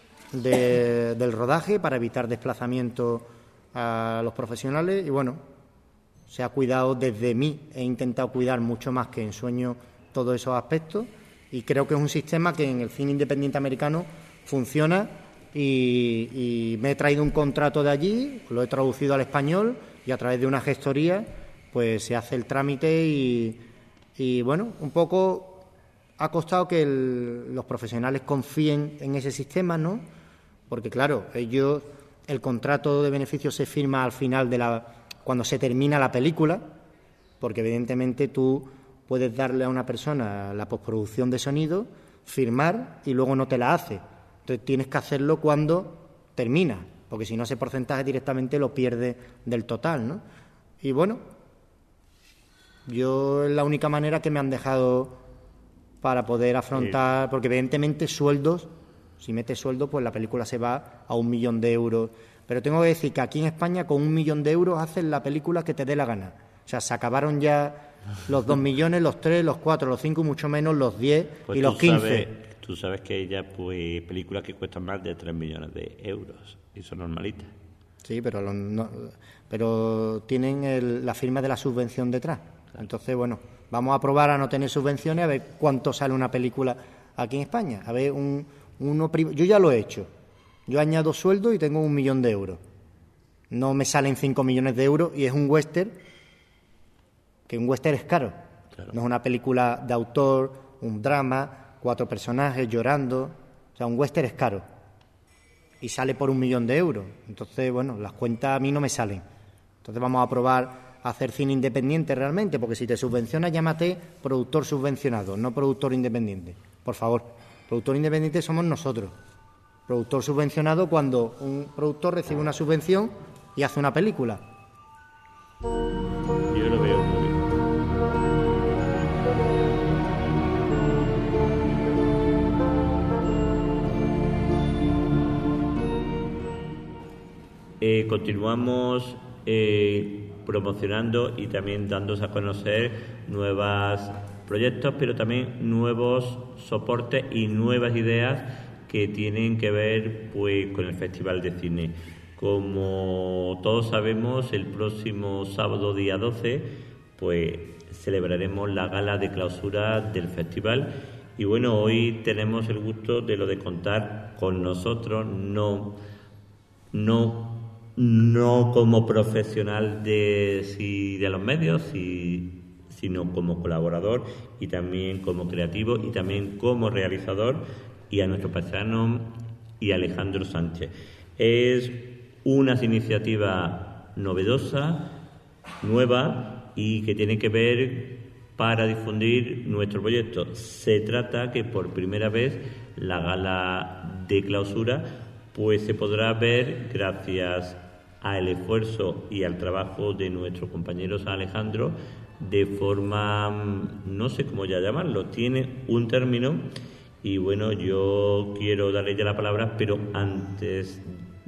[SPEAKER 5] de, del rodaje para evitar desplazamiento a los profesionales y, bueno, se ha cuidado desde mí, he intentado cuidar mucho más que en Sueño todos esos aspectos y creo que es un sistema que en el cine independiente americano funciona y, y me he traído un contrato de allí, lo he traducido al español y a través de una gestoría pues se hace el trámite y, y bueno, un poco ha costado que el, los profesionales confíen en ese sistema, ¿no? Porque claro, ellos, el contrato de beneficios se firma al final de la, cuando se termina la película, porque evidentemente tú puedes darle a una persona la postproducción de sonido, firmar y luego no te la hace. Entonces tienes que hacerlo cuando termina, porque si no ese porcentaje directamente lo pierdes del total, ¿no? Y bueno, yo es la única manera que me han dejado para poder afrontar, porque evidentemente sueldos, si metes sueldo, pues la película se va a un millón de euros. Pero tengo que decir que aquí en España con un millón de euros haces la película que te dé la gana. O sea, se acabaron ya los dos millones, los tres, los cuatro, los cinco, mucho menos los diez
[SPEAKER 4] pues
[SPEAKER 5] y los quince.
[SPEAKER 4] Sabes, tú sabes que hay ya pues, películas que cuestan más de tres millones de euros y son normalitas.
[SPEAKER 5] Sí, pero, lo, no, pero tienen el, la firma de la subvención detrás. Entonces, bueno, vamos a probar a no tener subvenciones, a ver cuánto sale una película aquí en España. A ver, un, uno yo ya lo he hecho. Yo añado sueldo y tengo un millón de euros. No me salen cinco millones de euros y es un western, que un western es caro. Claro. No es una película de autor, un drama, cuatro personajes llorando. O sea, un western es caro. Y sale por un millón de euros. Entonces, bueno, las cuentas a mí no me salen. Entonces vamos a probar a hacer cine independiente realmente, porque si te subvenciona, llámate productor subvencionado, no productor independiente. Por favor, productor independiente somos nosotros. Productor subvencionado cuando un productor recibe una subvención y hace una película.
[SPEAKER 4] Yo lo veo muy bien. Eh, continuamos eh, promocionando y también dándose a conocer nuevos proyectos, pero también nuevos soportes y nuevas ideas que tienen que ver pues con el Festival de Cine. Como todos sabemos, el próximo sábado día doce pues celebraremos la gala de clausura del festival y bueno, hoy tenemos el gusto de lo de contar con nosotros, no no no como profesional de si de los medios, si, sino como colaborador y también como creativo y también como realizador, y a nuestro paisano y Alejandro Sánchez. Es una iniciativa novedosa, nueva y que tiene que ver para difundir nuestro proyecto. Se trata que por primera vez la gala de clausura pues se podrá ver gracias al esfuerzo y al trabajo de nuestros compañeros Alejandro de forma, no sé cómo ya llamarlo, tiene un término. Y bueno, yo quiero darle ya la palabra, pero antes,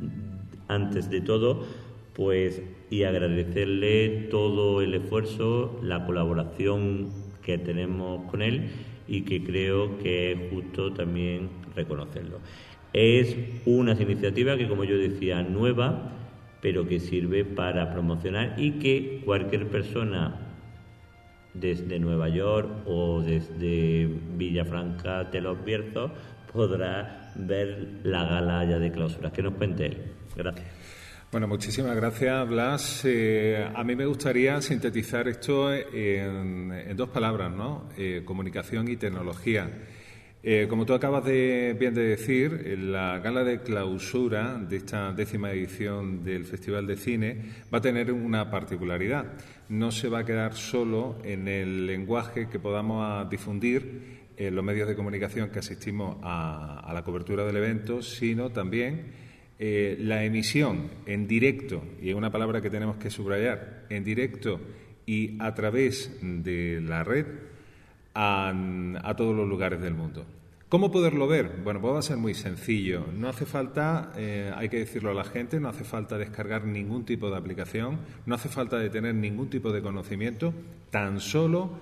[SPEAKER 4] antes de todo, pues, y agradecerle todo el esfuerzo, la colaboración que tenemos con él y que creo que es justo también reconocerlo. Es una iniciativa que, como yo decía, nueva, pero que sirve para promocionar y que cualquier persona desde Nueva York o desde Villafranca de los Bierzos podrá ver la gala ya de clausura. Que nos cuente él. Gracias.
[SPEAKER 10] Bueno, muchísimas gracias, Blas. Eh, a mí me gustaría sintetizar esto en, en dos palabras, ¿no? Eh, comunicación y tecnología. Eh, como tú acabas de bien de decir, la gala de clausura de esta décima edición del Festival de Cine va a tener una particularidad. No se va a quedar solo en el lenguaje que podamos difundir en los medios de comunicación que asistimos a, a la cobertura del evento, sino también eh, la emisión en directo, y es una palabra que tenemos que subrayar, en directo y a través de la red, A, a todos los lugares del mundo. ¿Cómo poderlo ver? Bueno, pues va a ser muy sencillo. No hace falta, eh, hay que decirlo a la gente, no hace falta descargar ningún tipo de aplicación, no hace falta de tener ningún tipo de conocimiento, tan solo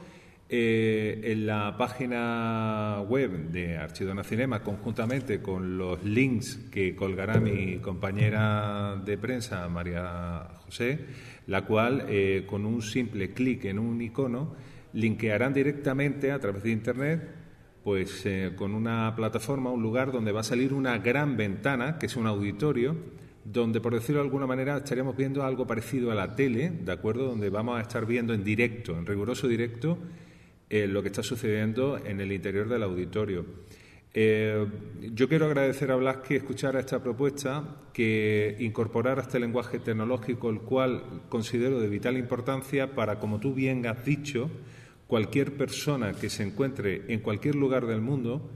[SPEAKER 10] eh, en la página web de Archidona Cinema, conjuntamente con los links que colgará mi compañera de prensa, María José, la cual, eh, con un simple clic en un icono, linkearán directamente a través de Internet pues eh, con una plataforma, un lugar donde va a salir una gran ventana, que es un auditorio, donde, por decirlo de alguna manera, estaremos viendo algo parecido a la tele, ¿de acuerdo?, donde vamos a estar viendo en directo, en riguroso directo, eh, lo que está sucediendo en el interior del auditorio. Eh, yo quiero agradecer a Blas que escuchara esta propuesta, que incorporara este lenguaje tecnológico, el cual considero de vital importancia para, como tú bien has dicho, cualquier persona que se encuentre en cualquier lugar del mundo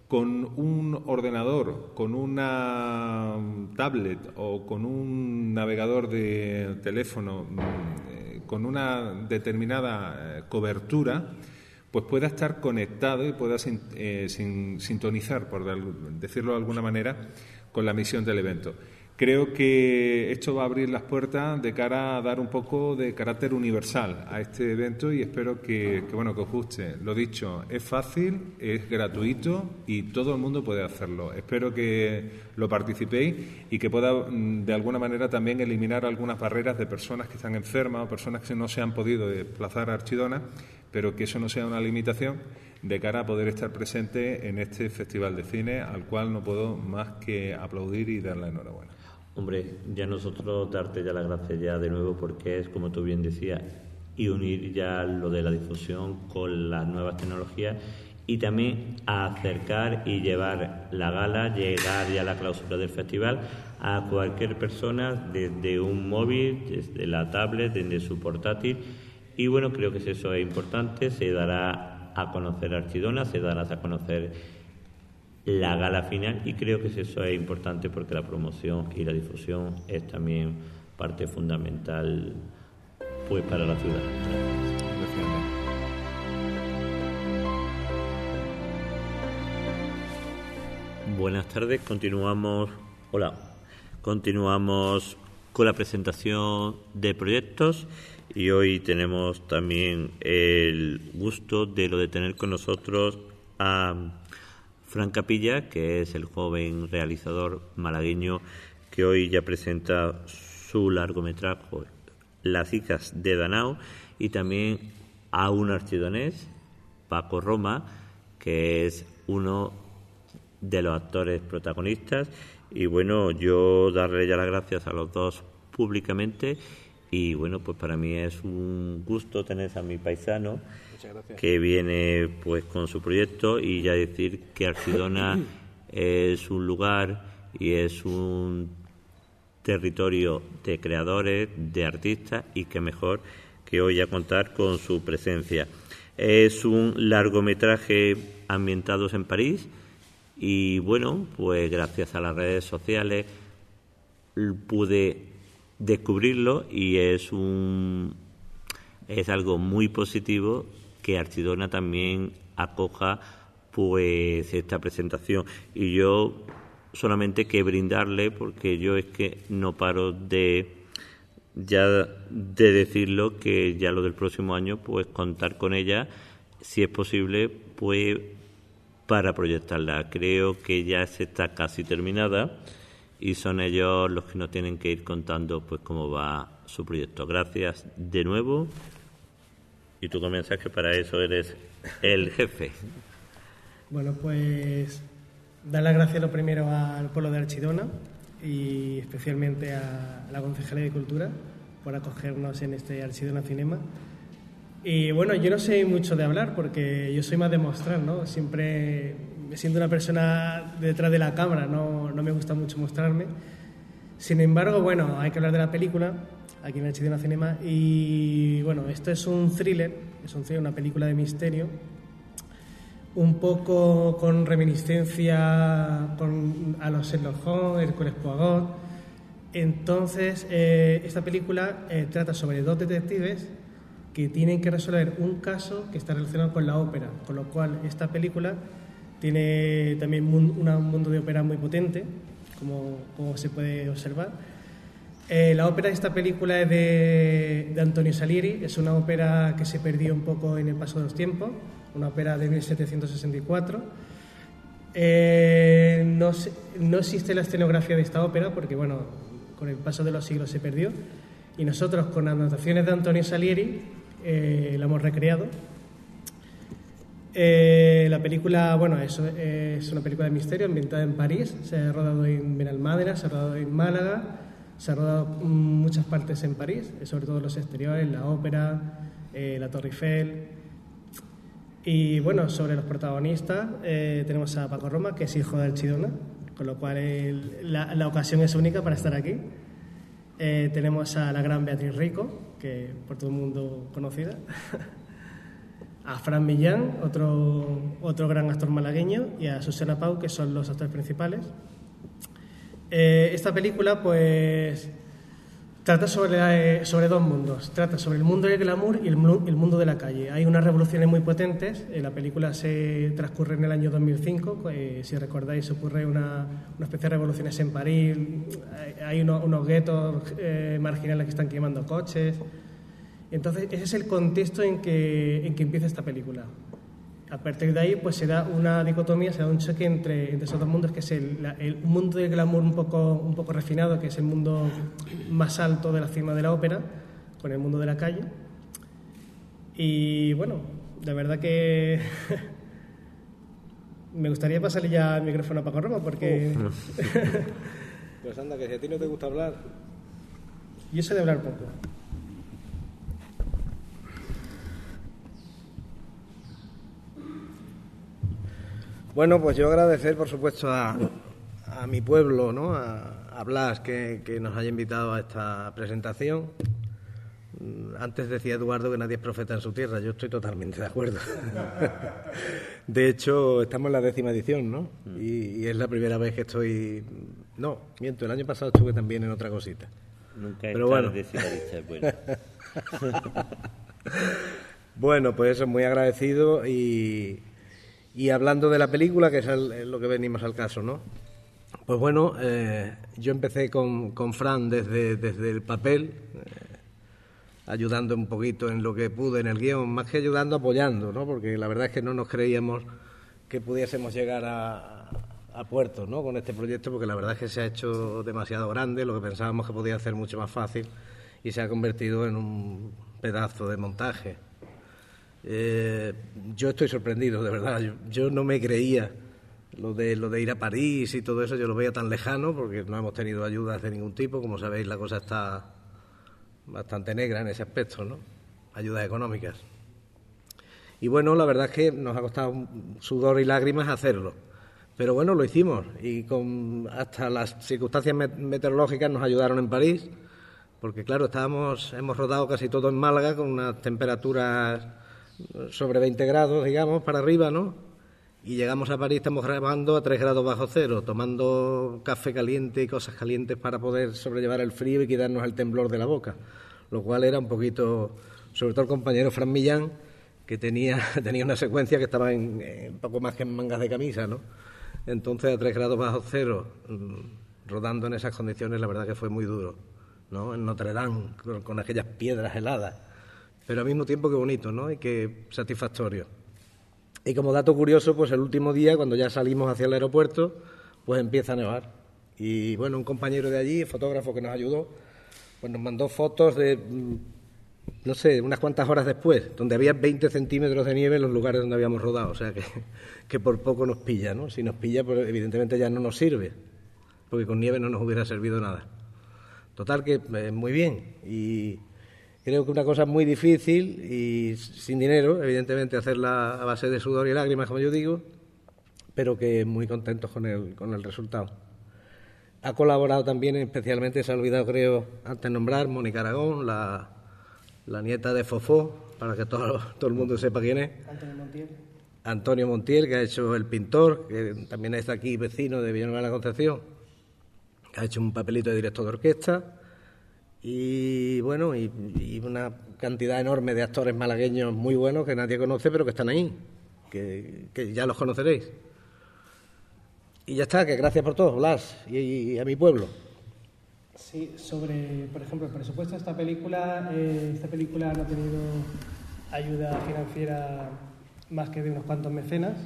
[SPEAKER 10] con un ordenador, con una tablet o con un navegador de teléfono, eh, con una determinada eh, cobertura, pues pueda estar conectado y pueda sin, eh, sin, sintonizar, por decirlo de alguna manera, con la misión del evento. Creo que esto va a abrir las puertas de cara a dar un poco de carácter universal a este evento y espero que, que, bueno, que os guste. Lo dicho, es fácil, es gratuito y todo el mundo puede hacerlo. Espero que lo participéis y que pueda, de alguna manera, también eliminar algunas barreras de personas que están enfermas o personas que no se han podido desplazar a Archidona, pero que eso no sea una limitación de cara a poder estar presente en este Festival de Cine, al cual no puedo más que aplaudir y dar la enhorabuena.
[SPEAKER 4] Hombre, ya nosotros darte ya las gracias ya de nuevo porque es, como tú bien decías, y unir ya lo de la difusión con las nuevas tecnologías y también a acercar y llevar la gala, llegar ya a la clausura del festival a cualquier persona desde un móvil, desde la tablet, desde su portátil. Y bueno, creo que eso es importante, se dará a conocer Archidona, se dará a conocer la gala final y creo que eso es importante porque la promoción y la difusión es también parte fundamental pues para la ciudad. Buenas tardes, continuamos. Hola, continuamos con la presentación de proyectos y hoy tenemos también el gusto de lo de tener con nosotros a Fran Capilla, que es el joven realizador malagueño que hoy ya presenta su largometraje Las hijas de Danao, y también a un archidonés, Paco Roma, que es uno de los actores protagonistas. Y bueno, yo darle ya las gracias a los dos públicamente y bueno, pues para mí es un gusto tener a mi paisano que viene pues con su proyecto y ya decir que Archidona es un lugar y es un territorio de creadores, de artistas y que mejor que hoy a contar con su presencia. Es un largometraje ambientado en París y bueno, pues gracias a las redes sociales pude descubrirlo y es un es algo muy positivo que Archidona también acoja pues esta presentación y yo solamente que brindarle porque yo es que no paro de ya de decirlo que ya lo del próximo año pues contar con ella si es posible pues para proyectarla. Creo que ya se está casi terminada y son ellos los que nos tienen que ir contando pues cómo va su proyecto. Gracias de nuevo. Y tú comienzas que para eso eres el jefe.
[SPEAKER 11] Bueno, pues dar las gracias lo primero al pueblo de Archidona y especialmente a la Concejalía de Cultura por acogernos en este Archidona Cinema. Y bueno, yo no sé mucho de hablar porque yo soy más de mostrar, ¿no? Siempre me siento una persona detrás de la cámara, no, no me gusta mucho mostrarme. Sin embargo, bueno, hay que hablar de la película aquí en Archidona Cinema y bueno, esto es un thriller, es un thriller, una película de misterio, un poco con reminiscencia con, a los Sherlock Holmes, Hércules Poirot. Entonces, eh, esta película eh, trata sobre dos detectives que tienen que resolver un caso que está relacionado con la ópera, con lo cual esta película tiene también un, una, un mundo de ópera muy potente, como, como se puede observar. Eh, la ópera de esta película es de, de Antonio Salieri, es una ópera que se perdió un poco en el paso de los tiempos, una ópera de mil setecientos sesenta y cuatro. Eh, no, no existe la escenografía de esta ópera porque, bueno, con el paso de los siglos se perdió y nosotros con anotaciones de Antonio Salieri eh, la hemos recreado. Eh, la película, bueno, es, es una película de misterio ambientada en París, se ha rodado en Benalmádena, se ha rodado en Málaga, se ha rodado muchas partes en París, sobre todo los exteriores, la ópera, eh, la Torre Eiffel. Y bueno, sobre los protagonistas eh, tenemos a Paco Roma, que es hijo de Archidona, con lo cual el, la, la ocasión es única para estar aquí. Eh, tenemos a la gran Beatriz Rico, que por todo el mundo conocida. a Fran Millán, otro, otro gran actor malagueño, y a Susana Pau, que son los actores principales. Eh, esta película, pues, trata sobre, eh, sobre dos mundos. Trata sobre el mundo del glamour y el, el mundo de la calle. Hay unas revoluciones muy potentes. Eh, la película se transcurre en el año dos mil cinco. Eh, si recordáis, ocurre una, una especie de revoluciones en París. Hay, hay unos, unos guetos eh, marginales que están quemando coches. Entonces, ese es el contexto en que, en que empieza esta película. A partir de ahí, pues se da una dicotomía, se da un choque entre, entre esos dos mundos, que es el, la, el mundo del glamour un poco, un poco refinado, que es el mundo más alto de la cima de la ópera, con el mundo de la calle. Y bueno, de verdad que me gustaría pasarle ya el micrófono a Paco Roma, porque...
[SPEAKER 12] Pues anda, que si a ti no te gusta hablar...
[SPEAKER 11] Yo sé de hablar poco.
[SPEAKER 12] Bueno, pues yo agradecer, por supuesto, a, a mi pueblo, ¿no? A, a Blas, que, que nos haya invitado a esta presentación. Antes decía Eduardo que nadie es profeta en su tierra. Yo estoy totalmente de acuerdo. De hecho, estamos en la décima edición, ¿no? Y, y es la primera vez que estoy... No, miento, el año pasado estuve también en otra cosita.
[SPEAKER 4] Nunca es
[SPEAKER 12] Pero bueno.
[SPEAKER 4] tarde si la dicha es buena.
[SPEAKER 12] Bueno, pues eso, muy agradecido y... Y hablando de la película, que es el, lo que venimos al caso, ¿no? Pues bueno, eh, yo empecé con, con Fran desde, desde el papel, eh, ayudando un poquito en lo que pude en el guión, más que ayudando, apoyando, ¿no? Porque la verdad es que no nos creíamos que pudiésemos llegar a, a puerto, ¿no? Con este proyecto, porque la verdad es que se ha hecho demasiado grande, lo que pensábamos que podía hacer mucho más fácil, y se ha convertido en un pedazo de montaje. Eh, yo estoy sorprendido, de verdad. Yo, yo no me creía lo de, lo de ir a París y todo eso, yo lo veía tan lejano, porque no hemos tenido ayudas de ningún tipo. Como sabéis, la cosa está bastante negra en ese aspecto, ¿no? Ayudas económicas. Y bueno, la verdad es que nos ha costado sudor y lágrimas hacerlo. Pero bueno, lo hicimos, y con hasta las circunstancias meteorológicas nos ayudaron en París, porque claro, estábamos, hemos rodado casi todo en Málaga con unas temperaturas sobre veinte grados, digamos, para arriba, ¿no? Y llegamos a París, estamos grabando a tres grados bajo cero, tomando café caliente y cosas calientes para poder sobrellevar el frío y quitarnos el temblor de la boca, lo cual era un poquito, sobre todo el compañero Fran Millán, que tenía, tenía una secuencia que estaba en, en poco más que en mangas de camisa, ¿no? Entonces, a tres grados bajo cero, rodando en esas condiciones, la verdad que fue muy duro, ¿no? En Notre Dame, con, con aquellas piedras heladas. Pero al mismo tiempo que bonito, ¿no? Y que satisfactorio. Y como dato curioso, pues el último día, cuando ya salimos hacia el aeropuerto, pues empieza a nevar. Y bueno, un compañero de allí, fotógrafo que nos ayudó, pues nos mandó fotos de, no sé, unas cuantas horas después, donde había veinte centímetros de nieve en los lugares donde habíamos rodado. O sea que, que por poco nos pilla, ¿no? Si nos pilla, pues evidentemente ya no nos sirve, porque con nieve no nos hubiera servido nada. Total que eh, muy bien. Y creo que una cosa muy difícil y sin dinero, evidentemente, hacerla a base de sudor y lágrimas, como yo digo, pero que muy contentos con el, con el resultado. Ha colaborado también, especialmente, se ha olvidado, creo, antes nombrar, Mónica Aragón, la, la nieta de Fofó, para que todo, todo el mundo sepa quién es.
[SPEAKER 11] Antonio Montiel.
[SPEAKER 12] Antonio Montiel, que ha hecho El pintor, que también es de aquí, vecino de Villanueva de la Concepción, que ha hecho un papelito de director de orquesta. Y bueno, y, y una cantidad enorme de actores malagueños muy buenos que nadie conoce, pero que están ahí, que, que ya los conoceréis. Y ya está, que gracias por todo, Blas, y, y a mi pueblo.
[SPEAKER 11] Sí, sobre, por ejemplo, el presupuesto de esta película, eh, esta película no ha tenido ayuda financiera más que de unos cuantos mecenas,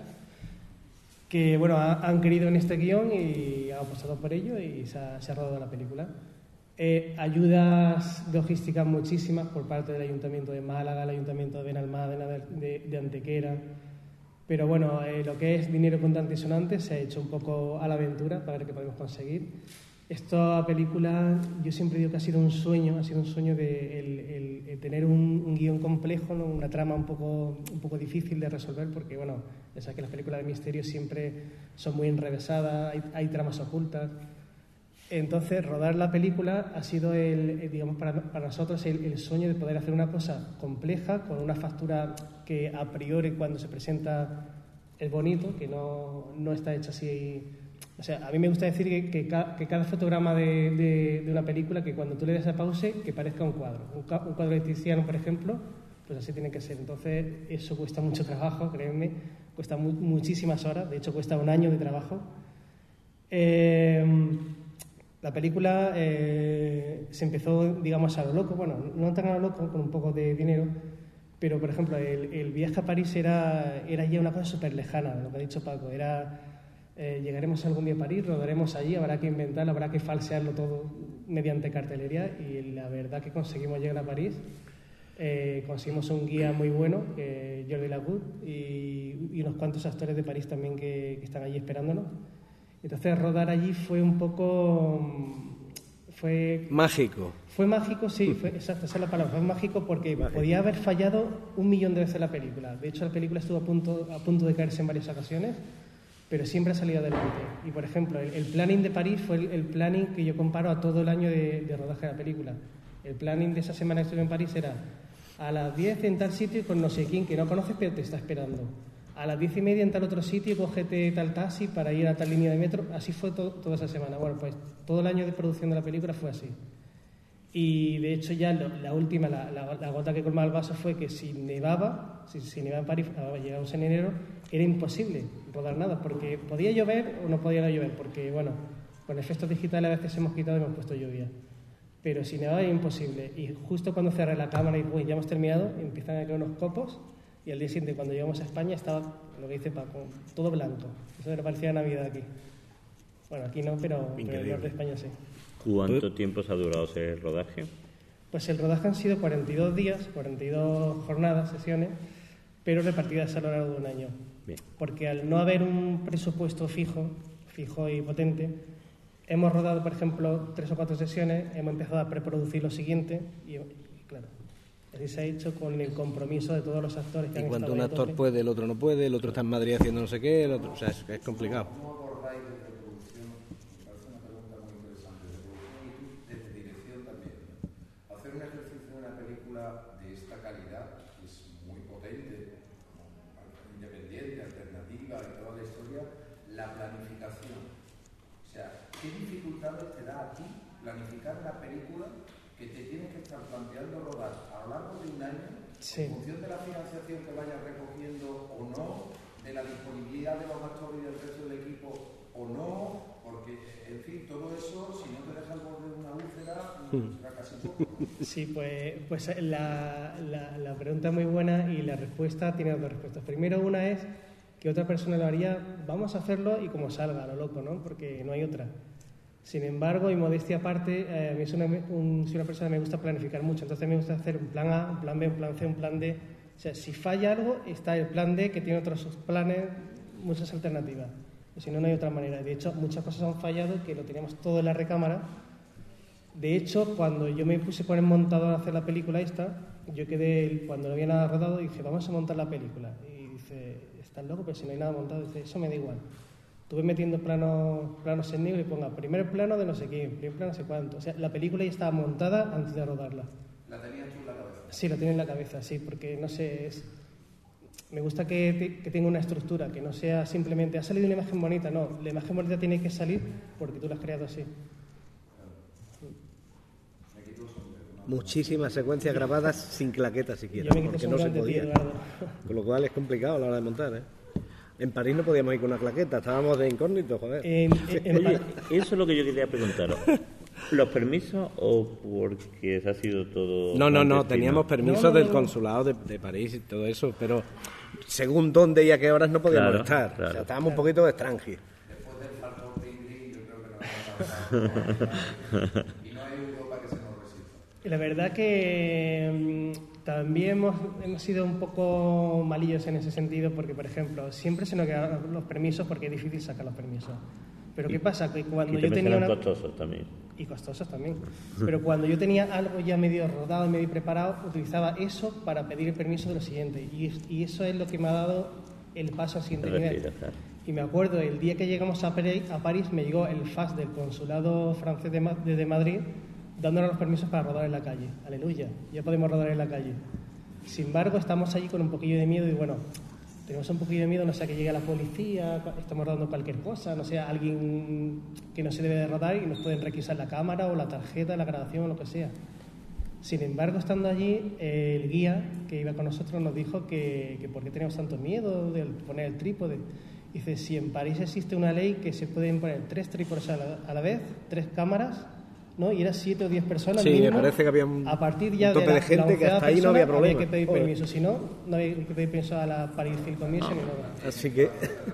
[SPEAKER 11] que bueno, ha, han querido en este guión y han apostado por ello y se ha, se ha rodado la película. Eh, ayudas logísticas muchísimas por parte del Ayuntamiento de Málaga, el Ayuntamiento de Benalmádena, de, de, de Antequera, pero bueno, eh, lo que es dinero contante y sonante se ha hecho un poco a la aventura para ver qué podemos conseguir. Esta película, yo siempre digo que ha sido un sueño, ha sido un sueño de el, el, el tener un, un guión complejo, ¿no? Una trama un poco, un poco difícil de resolver, porque bueno, ya sabes que las películas de misterio siempre son muy enrevesadas, hay, hay tramas ocultas. Entonces, rodar la película ha sido, el, digamos, para, para nosotros el, el sueño de poder hacer una cosa compleja, con una factura que a priori cuando se presenta es bonito, que no, no está hecha así. O sea, a mí me gusta decir que, que, ca, que cada fotograma de, de, de una película, que cuando tú le das a pause, que parezca un cuadro. Un, un cuadro de Tiziano, por ejemplo, pues así tiene que ser. Entonces, eso cuesta mucho trabajo, créanme, cuesta mu muchísimas horas, de hecho cuesta un año de trabajo. Eh, La película eh, se empezó, digamos, a lo loco, bueno, no tan a lo loco, con un poco de dinero, pero, por ejemplo, el, el viaje a París era, era ya una cosa súper lejana, lo que ha dicho Paco, era, eh, llegaremos algún día a París, rodaremos allí, habrá que inventarlo, habrá que falsearlo todo mediante cartelería, y la verdad que conseguimos llegar a París, eh, conseguimos un guía muy bueno, que Jordi Lagut, y, y unos cuantos actores de París también que, que están allí esperándonos. Entonces, rodar allí fue un poco... Fue
[SPEAKER 12] mágico.
[SPEAKER 11] Fue mágico, sí, fue, exacto, esa es la palabra. Fue mágico porque mágico. Podía haber fallado un millón de veces la película. De hecho, la película estuvo a punto, a punto de caerse en varias ocasiones, pero siempre ha salido adelante. Y, por ejemplo, el, el planning de París fue el, el planning que yo comparo a todo el año de, de rodaje de la película. El planning de esa semana que estuve en París era a las diez en tal sitio con no sé quién que no conoces pero te está esperando. A las diez y media en tal otro sitio, cógete tal taxi para ir a tal línea de metro. Así fue to toda esa semana. Bueno, pues todo el año de producción de la película fue así. Y de hecho ya lo, la última, la, la, la gota que colmaba el vaso fue que si nevaba, si, si nevaba en París, llegamos en enero, era imposible rodar nada, porque podía llover o no podía no llover, porque bueno, con efectos digitales a veces hemos quitado y hemos puesto lluvia. Pero si nevaba era imposible. Y justo cuando cerré la cámara y pues, ya hemos terminado, empiezan a caer unos copos. Y al día siguiente, cuando llegamos a España, estaba, lo que dice Paco, todo blanco. Eso me parecía Navidad aquí. Bueno, aquí no, pero, pero en el norte de España sí.
[SPEAKER 4] ¿Cuánto tiempo se ha durado ese rodaje?
[SPEAKER 11] Pues el rodaje han sido cuarenta y dos días, cuarenta y dos jornadas, sesiones, pero repartidas a lo largo de un año.
[SPEAKER 4] Bien.
[SPEAKER 11] Porque al no haber un presupuesto fijo, fijo y potente, hemos rodado, por ejemplo, tres o cuatro sesiones, hemos empezado a preproducir lo siguiente y, claro, así se ha hecho con el compromiso de todos los actores que
[SPEAKER 12] y
[SPEAKER 11] han
[SPEAKER 12] cuando
[SPEAKER 11] estado
[SPEAKER 12] un actor puede, el otro no puede, el otro está en Madrid haciendo no sé qué, el otro, o sea, es, es complicado.
[SPEAKER 13] ¿Cómo abordáis desde producción? Me parece una pregunta muy interesante, de producción y desde dirección también. Hacer un ejercicio de una película de esta calidad es muy potente, independiente, alternativa y toda la historia, la planificación. O sea, ¿qué dificultades te da a ti planificar una película que te tienes que estar planteando rodar a lo largo de un año, sí, en función de la financiación que vayas recogiendo o no, de la disponibilidad de los actores y del resto del equipo o no, porque, en fin, todo eso, si no te deja el borde de una úlcera, será casi poco.
[SPEAKER 11] Sí, pues, pues la, la, la pregunta es muy buena y la respuesta tiene dos respuestas. Primero, una es que otra persona lo haría, vamos a hacerlo y como salga, a lo loco, ¿no? Porque no hay otra. Sin embargo, y modestia aparte, eh, a mí soy una, un, soy una persona que me gusta planificar mucho, entonces me gusta hacer un plan A, un plan B, un plan C, un plan D. O sea, si falla algo, está el plan D, que tiene otros planes, muchas alternativas. Si no, no hay otra manera. De hecho, muchas cosas han fallado que lo teníamos todo en la recámara. De hecho, cuando yo me puse con el montador a hacer la película esta, yo quedé, cuando no había nada rodado, dije, vamos a montar la película. Y dice, ¿estás loco? Pero si no hay nada montado. Dice, eso me da igual. Estuve metiendo planos, planos en negro y ponga primer plano de no sé qué, primer plano no sé cuánto. O sea, la película ya estaba montada antes de rodarla.
[SPEAKER 13] ¿La tenías tú en la cabeza?
[SPEAKER 11] Sí, la tenía en la cabeza, sí, porque no sé, es... me gusta que, te, que tenga una estructura, que no sea simplemente, ha salido una imagen bonita, no, la imagen bonita tiene que salir porque tú la has creado así.
[SPEAKER 12] Muchísimas secuencias grabadas sin claqueta siquiera, porque no se podía. Tío, con lo cual es complicado a la hora de montar, ¿eh? En París no podíamos ir con una claqueta, estábamos de incógnito, joder.
[SPEAKER 4] En, en, en Oye, eso es lo que yo quería preguntaros. ¿Los permisos o porque se ha sido todo...?
[SPEAKER 12] No, no, no, teníamos permisos no, no, no, del consulado de, de París y todo eso, pero según dónde y a qué horas no podíamos claro, estar. Claro. O sea, estábamos claro. un poquito de extranjis.
[SPEAKER 13] Después del factor ping-ping, yo creo que no vamos a pasar. Y no hay Europa que se nos resista.
[SPEAKER 11] La verdad que mmm, también hemos, hemos sido un poco malillos en ese sentido, porque, por ejemplo, siempre se nos quedan los permisos porque es difícil sacar los permisos. Pero ¿qué pasa? Que cuando
[SPEAKER 4] y
[SPEAKER 11] yo tenía una...
[SPEAKER 4] costosos también.
[SPEAKER 11] Y costosos también. Pero cuando yo tenía algo ya medio rodado y medio preparado, utilizaba eso para pedir el permiso de lo siguiente. Y, y eso es lo que me ha dado el paso al siguiente nivel. Y me acuerdo, el día que llegamos a París, a París me llegó el fax del consulado francés de, de Madrid dándonos los permisos para rodar en la calle. Aleluya, ya podemos rodar en la calle. Sin embargo, estamos allí con un poquillo de miedo y bueno, tenemos un poquillo de miedo, no sea que llegue la policía, estamos rodando cualquier cosa, no sea alguien que no se debe de rodar y nos pueden requisar la cámara o la tarjeta, la grabación o lo que sea. Sin embargo, estando allí, el guía que iba con nosotros nos dijo que, que por qué teníamos tanto miedo de poner el trípode. Dice, si en París existe una ley que se pueden poner tres trípodes a la, a la vez, tres cámaras, ¿no? Y eran siete o diez personas.
[SPEAKER 12] Sí,
[SPEAKER 11] mínimo,
[SPEAKER 12] me parece que había un,
[SPEAKER 11] a partir ya
[SPEAKER 12] un tope
[SPEAKER 11] de, la,
[SPEAKER 12] de gente
[SPEAKER 11] la
[SPEAKER 12] que hasta ahí no había problema.
[SPEAKER 11] Había que pedir
[SPEAKER 12] Joder.
[SPEAKER 11] permiso, si no, no había que pedir permiso a la Paris Film Commission ni nada.
[SPEAKER 12] Así que...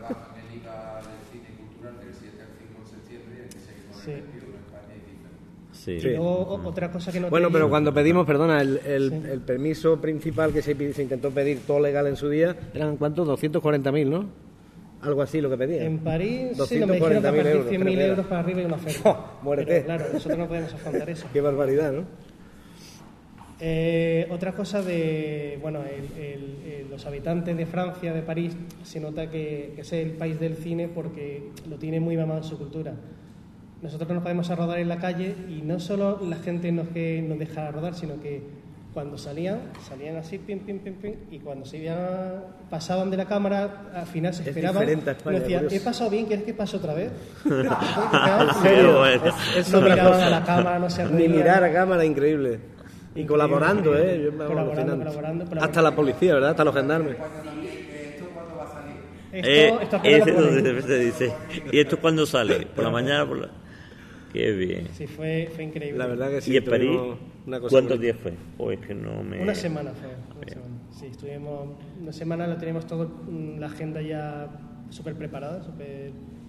[SPEAKER 11] Sí.
[SPEAKER 4] Sí.
[SPEAKER 11] Y luego, otra cosa que no
[SPEAKER 12] Bueno,
[SPEAKER 11] te-
[SPEAKER 12] pero cuando pedimos, perdona, el, el,
[SPEAKER 11] Sí.
[SPEAKER 12] el permiso principal que se, se intentó pedir todo legal en su día, eran ¿cuántos? doscientos cuarenta mil, ¿no? Algo así lo que pedían.
[SPEAKER 11] En París, sí, no me dijeron que a partir de cien mil euros para arriba y una oferta.
[SPEAKER 12] ¡Oh, muérete!
[SPEAKER 11] Pero, claro, nosotros no podemos afrontar eso.
[SPEAKER 12] Qué barbaridad, ¿no?
[SPEAKER 11] Eh, otra cosa de, bueno, el- el- el- los habitantes de Francia, de París, se nota que, que es el país del cine porque lo tiene muy mamado en su cultura. Nosotros nos podemos a rodar en la calle y no solo la gente nos, que nos deja rodar, sino que cuando salían, salían así, pim, pim, pim, pim, y cuando se iban, pasaban de la cámara, al final se
[SPEAKER 12] Es
[SPEAKER 11] esperaban.
[SPEAKER 12] diferente a España,
[SPEAKER 11] y decían,
[SPEAKER 12] curioso.
[SPEAKER 11] he pasado bien, ¿quieres que pase otra vez?
[SPEAKER 12] ¿En serio? Es- es
[SPEAKER 11] no
[SPEAKER 12] otra
[SPEAKER 11] miraban
[SPEAKER 12] cosa.
[SPEAKER 11] a la cámara, no se
[SPEAKER 12] Ni
[SPEAKER 11] arreglaban.
[SPEAKER 12] mirar a cámara, increíble. Y
[SPEAKER 11] Increíble,
[SPEAKER 12] colaborando,
[SPEAKER 11] increíble.
[SPEAKER 12] ¿eh? Yo me hago
[SPEAKER 11] Colaborando,
[SPEAKER 12] alucinante.
[SPEAKER 11] colaborando,
[SPEAKER 12] Hasta
[SPEAKER 11] colaborando.
[SPEAKER 12] la policía, ¿verdad? Hasta los gendarmes.
[SPEAKER 11] Esto,
[SPEAKER 4] Eh,
[SPEAKER 11] esto
[SPEAKER 4] es
[SPEAKER 11] apenas lo ponen.
[SPEAKER 4] donde se dice. ¿Y esto cuándo sale? ¿Por la mañana? Por la... Qué bien.
[SPEAKER 11] Sí, fue, fue increíble.
[SPEAKER 12] La verdad que sí.
[SPEAKER 4] ¿Y en París?
[SPEAKER 12] tuvimos una cosa
[SPEAKER 4] ¿Cuántos
[SPEAKER 12] muy-
[SPEAKER 4] días fue? O es que no me...
[SPEAKER 11] Una semana fue. Una semana. Sí, estuvimos una semana, lo teníamos todo, mm, la agenda ya súper preparada, súper...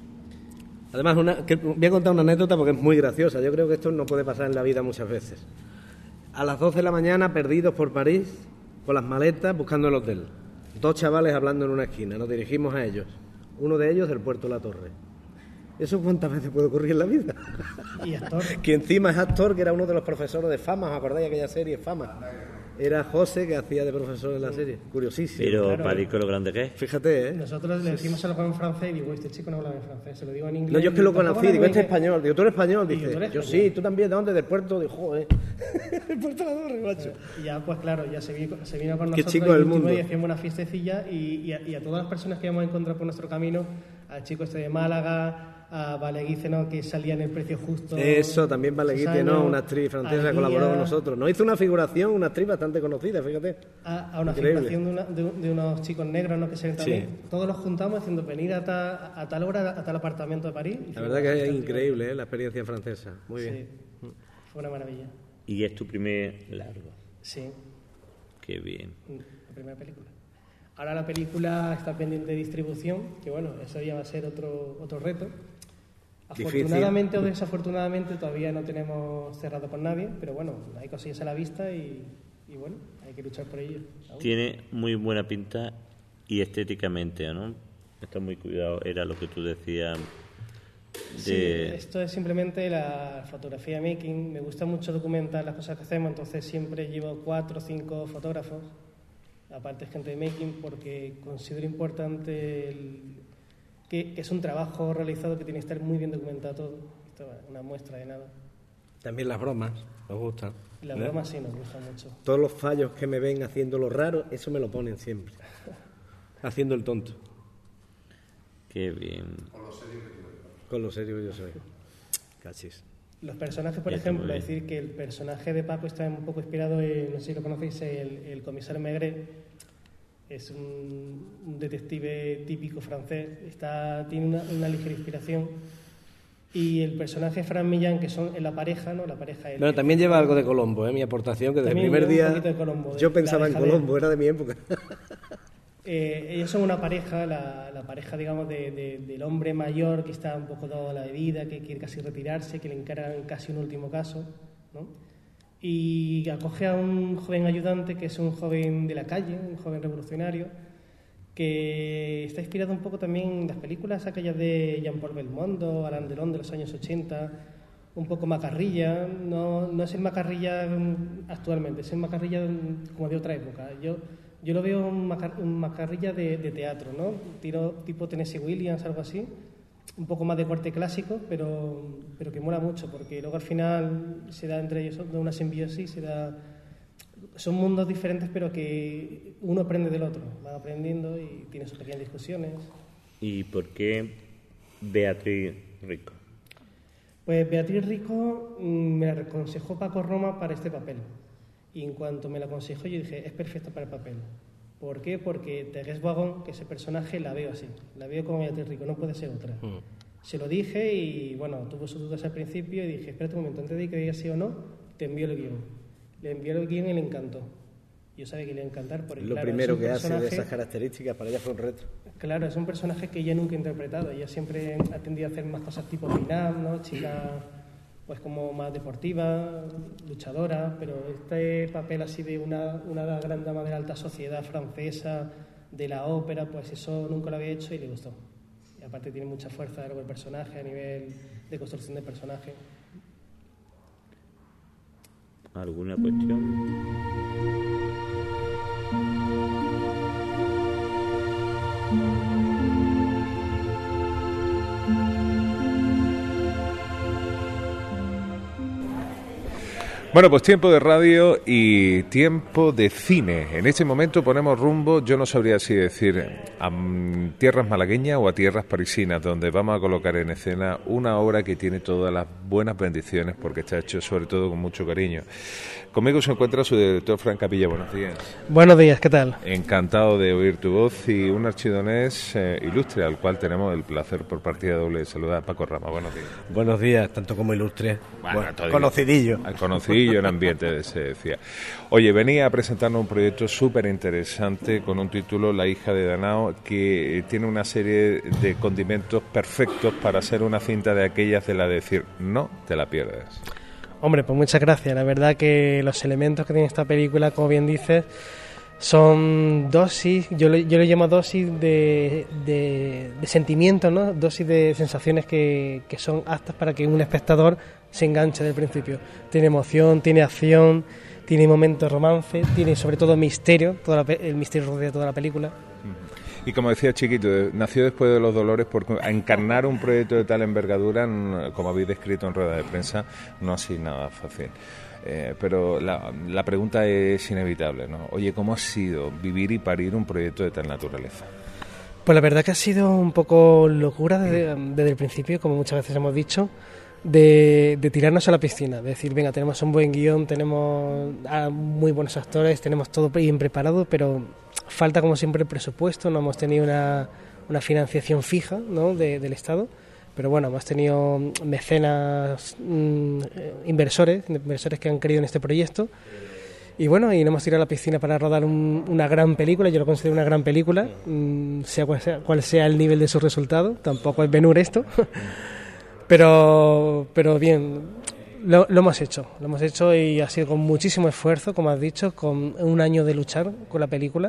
[SPEAKER 12] Además, una, que, voy a contar una anécdota porque es muy graciosa. Yo creo que esto no puede pasar en la vida muchas veces. A las doce de la mañana, perdidos por París, con las maletas, buscando el hotel. Dos chavales hablando en una esquina. Nos dirigimos a ellos. Uno de ellos del Puerto La Torre. ¿Eso cuántas veces puede ocurrir en la vida?
[SPEAKER 11] Y actor.
[SPEAKER 12] Que encima es actor, que era uno de los profesores de Fama. ¿Os acordáis de aquella serie, Fama? Era José, que hacía de profesor en la serie. Curiosísimo.
[SPEAKER 4] Pero
[SPEAKER 11] Claro.
[SPEAKER 4] París con lo grande que es.
[SPEAKER 12] Fíjate, ¿eh?
[SPEAKER 11] Nosotros le decimos a lo en francés y digo, este chico no habla en francés, se lo digo en inglés.
[SPEAKER 12] No, yo es que lo
[SPEAKER 11] y tampoco
[SPEAKER 12] conocí,
[SPEAKER 11] habla
[SPEAKER 12] digo,
[SPEAKER 11] muy
[SPEAKER 12] este es
[SPEAKER 11] bien.
[SPEAKER 12] español. Digo, ¿tú eres español?
[SPEAKER 11] Digo,
[SPEAKER 12] Dice,
[SPEAKER 11] ¿tú eres
[SPEAKER 12] yo
[SPEAKER 11] español?
[SPEAKER 12] sí, tú también, ¿de dónde? Del puerto. Dijo, joder. El puerto de la Torre, macho.
[SPEAKER 11] Y ya, pues claro, ya se vino, se vino con
[SPEAKER 12] Qué
[SPEAKER 11] nosotros
[SPEAKER 12] chico
[SPEAKER 11] y
[SPEAKER 12] del
[SPEAKER 11] el último
[SPEAKER 12] mundo.
[SPEAKER 11] día hacíamos una fiestecilla y, y, a, y a todas las personas que hemos encontrado por nuestro camino, al chico este de Málaga, a Valeguice, ¿no?, que salía en El Precio Justo.
[SPEAKER 12] Eso, también Baleguite,
[SPEAKER 11] esos
[SPEAKER 12] ¿no?
[SPEAKER 11] años,
[SPEAKER 12] Una actriz francesa
[SPEAKER 11] a
[SPEAKER 12] que colaboró
[SPEAKER 11] Guía,
[SPEAKER 12] con nosotros. Nos hizo una figuración, una actriz bastante conocida, fíjate.
[SPEAKER 11] A, a una
[SPEAKER 12] Increíble.
[SPEAKER 11] figuración de, una- de- de unos chicos negros, ¿no?, que se también.
[SPEAKER 12] Sí.
[SPEAKER 11] Todos los juntamos diciendo venir a, ta- a tal hora a tal apartamento de París.
[SPEAKER 12] La verdad que es increíble, ¿eh? La experiencia francesa. Muy bien.
[SPEAKER 11] Sí, fue una maravilla.
[SPEAKER 4] Y es tu primer largo.
[SPEAKER 11] Sí,
[SPEAKER 4] Qué bien.
[SPEAKER 11] la primera película. Ahora la película está pendiente de distribución, que bueno, eso ya va a ser otro, otro reto.
[SPEAKER 12] Difícil.
[SPEAKER 11] Afortunadamente o desafortunadamente todavía no tenemos cerrado con nadie, pero bueno, hay cosillas a la vista y, y bueno, hay que luchar por ello. aún.
[SPEAKER 4] Tiene muy buena pinta y estéticamente, ¿no? Está muy cuidado. Era lo que tú decías
[SPEAKER 11] Sí,
[SPEAKER 4] de...
[SPEAKER 11] esto es simplemente la fotografía making. Me gusta mucho documentar las cosas que hacemos, entonces siempre llevo cuatro o cinco fotógrafos, aparte gente de making, porque considero importante el- que, que es un trabajo realizado que tiene que estar muy bien documentado todo. Esto es una muestra de nada.
[SPEAKER 12] También las bromas, nos gustan.
[SPEAKER 11] Y la
[SPEAKER 12] ¿eh?
[SPEAKER 11] broma sí nos gusta mucho.
[SPEAKER 12] Todos los fallos que me ven haciendo lo raro, eso me lo ponen siempre. Haciendo el tonto.
[SPEAKER 4] Qué bien.
[SPEAKER 12] Con lo serio que yo soy. Cachis.
[SPEAKER 11] Los personajes, por
[SPEAKER 4] Ya está
[SPEAKER 11] ejemplo,
[SPEAKER 4] muy
[SPEAKER 11] es decir que el personaje de Paco está un poco inspirado en, no sé si lo conocéis, el, el comisario Maigret. Es un, un detective típico francés, está, tiene una, una ligera inspiración. Y el personaje Fran Millán, que son en la pareja, ¿no? La pareja el-
[SPEAKER 12] Bueno, también lleva algo de Colombo, ¿eh? Mi aportación, que desde el
[SPEAKER 11] También
[SPEAKER 12] primer
[SPEAKER 11] lleva un
[SPEAKER 12] día
[SPEAKER 11] poquito de Colombo, de-
[SPEAKER 12] yo
[SPEAKER 11] la
[SPEAKER 12] pensaba en
[SPEAKER 11] dejadera.
[SPEAKER 12] Colombo, era de mi época.
[SPEAKER 11] Eh, ellos son una pareja, la, la pareja, digamos, de, de- del hombre mayor que está un poco dado a la bebida, que quiere casi retirarse, que le encargan casi un último caso, ¿no? Y acoge a un joven ayudante que es un joven de la calle, un joven revolucionario, que está inspirado un poco también en las películas aquellas de Jean-Paul Belmondo, Alain Delon de los años ochenta, un poco macarrilla, no, no es el macarrilla mm, actualmente, es el macarrilla mm, como de otra época. Yo Yo lo veo un, macar, un macarrilla de, de teatro, ¿no? Tiro, tipo Tennessee Williams, algo así. Un poco más de corte clásico, pero, pero que mola mucho, porque luego al final se da entre ellos de una simbiosis, se da... Son mundos diferentes, pero que uno aprende del otro, van aprendiendo y tiene sus pequeñas discusiones.
[SPEAKER 4] ¿Y por qué Beatriz Rico?
[SPEAKER 11] Pues Beatriz Rico me la aconsejó Paco Roma para este papel. Y en cuanto me la aconsejó, yo dije, es perfecta para el papel. ¿Por qué? Porque Thérèse Wagon, que ese personaje, la veo así. La veo como Beatriz Rico, no puede ser otra. Mm. Se lo dije y, bueno, tuvo sus dudas al principio y dije, espérate un momento, antes de que diga sí o no, te envío el guión. Le envió el guión y le encantó. Yo sabía que le iba a encantar porque,
[SPEAKER 12] Lo
[SPEAKER 11] claro,
[SPEAKER 12] primero que hace de esas características para ella fue un reto.
[SPEAKER 11] Claro, es un personaje que ella nunca ha interpretado. Ella siempre ha tendido a hacer más cosas tipo pin-up, ¿no? Chica, pues como más deportiva, luchadora, pero este papel así de una, una gran dama de la alta sociedad francesa, de la ópera, pues eso nunca lo había hecho y le gustó. Y aparte tiene mucha fuerza luego el personaje a nivel de construcción de personaje.
[SPEAKER 4] ¿Alguna cuestión?
[SPEAKER 10] Bueno, pues tiempo de radio y tiempo de cine. En este momento ponemos rumbo, yo no sabría si decir a tierras malagueñas o a tierras parisinas, donde vamos a colocar en escena una obra que tiene todas las buenas bendiciones porque está hecho sobre todo con mucho cariño. Conmigo se encuentra su director, Fran Capilla. Buenos días.
[SPEAKER 11] Buenos días, ¿qué tal?
[SPEAKER 10] Encantado de oír tu voz y un archidonés eh, ilustre al cual tenemos el placer por partida doble de saludar. Paco Rama, buenos días.
[SPEAKER 12] Buenos días, tanto como ilustre.
[SPEAKER 10] Bueno,
[SPEAKER 12] bueno, conocidillo.
[SPEAKER 10] Al conocidillo en ambiente, se decía. Oye, venía a presentarnos un proyecto súper interesante con un título, La hija de Danao, que tiene una serie de condimentos perfectos para hacer una cinta de aquellas de la de decir, no te la pierdas.
[SPEAKER 11] Hombre, pues muchas gracias. La verdad que los elementos que tiene esta película, como bien dices, son dosis, yo le, yo le llamo dosis de, de, de sentimientos, ¿no? Dosis de sensaciones que, que son aptas para que un espectador se enganche desde el principio. Tiene emoción, tiene acción, tiene momentos de romance, tiene sobre todo misterio, toda la, el misterio rodea toda la película.
[SPEAKER 10] Y como decía Chiquito, nació después de Los Dolores porque encarnar un proyecto de tal envergadura, como habéis descrito en rueda de prensa, no ha sido nada fácil. Eh, pero la, la pregunta es inevitable, ¿no? Oye, ¿cómo ha sido vivir y parir un proyecto de tal naturaleza?
[SPEAKER 11] Pues la verdad que ha sido un poco locura desde, desde el principio, como muchas veces hemos dicho, de, de tirarnos a la piscina, de decir, venga, tenemos un buen guión, tenemos a muy buenos actores, tenemos todo bien preparado, pero falta como siempre el presupuesto, no hemos tenido una, una financiación fija, ¿no? de, del Estado. Pero bueno, hemos tenido mecenas, mmm, inversores, inversores que han creído en este proyecto. Y bueno, y nos hemos tirado a la piscina para rodar un, una gran película. Yo lo considero una gran película, mmm, sea, cual sea cual sea el nivel de su resultado. Tampoco es Ben-Hur esto. pero, pero bien, lo, lo hemos hecho. Lo hemos hecho y ha sido con muchísimo esfuerzo, como has dicho, con un año de luchar con la película.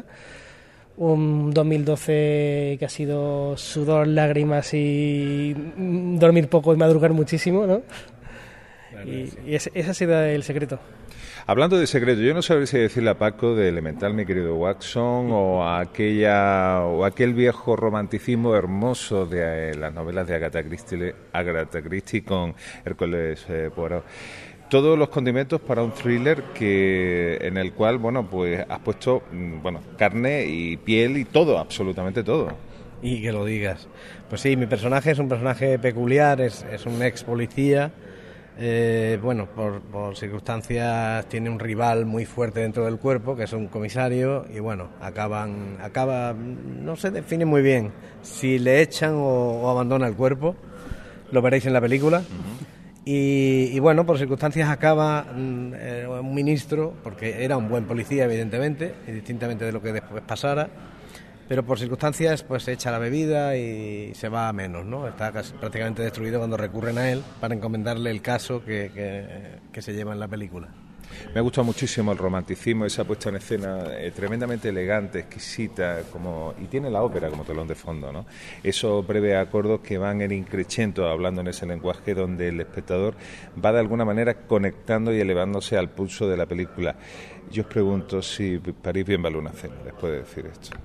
[SPEAKER 11] Un dos mil doce que ha sido sudor, lágrimas y dormir poco y madrugar muchísimo, ¿no? Claro, y sí. y ese, ese ha sido el secreto.
[SPEAKER 10] Hablando de secreto, yo no sabría si decirle a Paco de Elemental, mi querido Watson, o a aquella o aquel viejo romanticismo hermoso de eh, las novelas de Agatha Christie, Agatha Christie con Hércules eh, Poirot. Todos los condimentos para un thriller que en el cual, bueno, pues has puesto, bueno, carne y piel y todo, absolutamente todo.
[SPEAKER 12] Y que lo digas. Pues sí, mi personaje es un personaje peculiar, es, es un ex policía. Eh, bueno, por, por circunstancias tiene un rival muy fuerte dentro del cuerpo, que es un comisario, y bueno, acaban, acaba, no se define muy bien si le echan o, o abandona el cuerpo. Lo veréis en la película. Uh-huh. Y, y bueno, por circunstancias acaba eh, un ministro, porque era un buen policía evidentemente, y distintamente de lo que después pasara, pero por circunstancias pues se echa la bebida y se va a menos, ¿no? Está casi, prácticamente destruido cuando recurren a él para encomendarle el caso que, que, que se lleva en la película.
[SPEAKER 10] Me ha gustado muchísimo el romanticismo, esa puesta en escena eh, tremendamente elegante, exquisita, como y tiene la ópera como telón de fondo, ¿no? Esos breves acordes que van en increchendo, hablando en ese lenguaje donde el espectador va de alguna manera conectando y elevándose al pulso de la película. Yo os pregunto si París bien vale una cena, después de decir esto.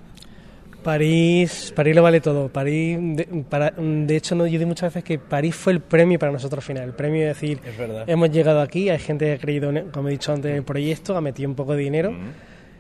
[SPEAKER 11] París, París lo vale todo. París, de, para, de hecho, no, yo digo muchas veces que París fue el premio para nosotros al final. El premio es decir,
[SPEAKER 12] es verdad. Hemos
[SPEAKER 11] llegado aquí, hay gente que ha creído, como he dicho antes, en el proyecto, ha metido un poco de dinero mm.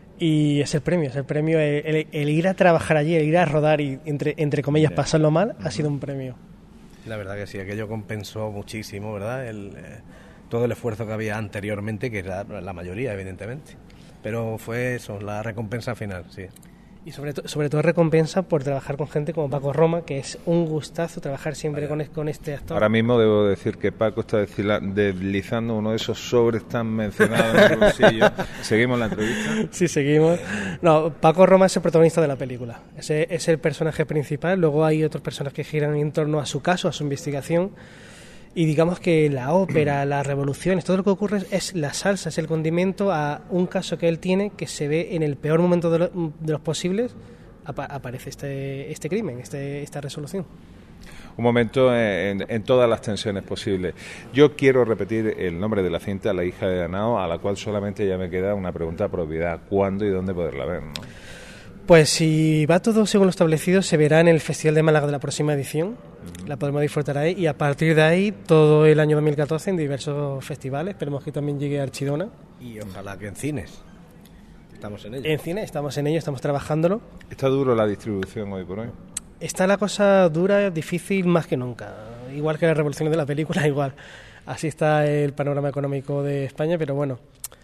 [SPEAKER 11] y es el premio, es el premio, el, el, el ir a trabajar allí, el ir a rodar y, entre, entre comillas, yeah. pasarlo mal, mm. ha sido un premio.
[SPEAKER 12] La verdad que sí, aquello compensó muchísimo, ¿verdad? El, eh, todo el esfuerzo que había anteriormente, que era la mayoría, evidentemente. Pero fue eso, la recompensa final, sí.
[SPEAKER 11] Y sobre, to- sobre todo recompensa por trabajar con gente como Paco Roma, que es un gustazo trabajar siempre con, con este actor.
[SPEAKER 10] Ahora mismo debo decir que Paco está deslizando uno de esos sobres tan mencionados en el bolsillo. ¿Seguimos la entrevista?
[SPEAKER 11] Sí, seguimos. No, Paco Roma es el protagonista de la película. Ese es el personaje principal. Luego hay otros personajes que giran en torno a su caso, a su investigación. Y digamos que la ópera, las revoluciones, todo lo que ocurre es la salsa, es el condimento a un caso que él tiene que se ve en el peor momento de, lo, de los posibles, apa- aparece este, este crimen, este, esta resolución.
[SPEAKER 10] Un momento en, en todas las tensiones posibles. Yo quiero repetir el nombre de la cinta, La hija de Danao, a la cual solamente ya me queda una pregunta de propiedad. ¿Cuándo y dónde poderla ver, no?
[SPEAKER 11] Pues si va todo según lo establecido, se verá en el Festival de Málaga de la próxima edición. La podremos disfrutar ahí y a partir de ahí todo el año dos mil catorce en diversos festivales. Esperemos que también llegue a Archidona.
[SPEAKER 12] Y ojalá que en cines. Estamos en ello.
[SPEAKER 11] En cine, estamos en ello, estamos trabajándolo.
[SPEAKER 10] ¿Está duro la distribución hoy por hoy?
[SPEAKER 11] Está la cosa dura, difícil más que nunca. Igual que las revoluciones de la película, igual. Así está el panorama económico de España, pero bueno,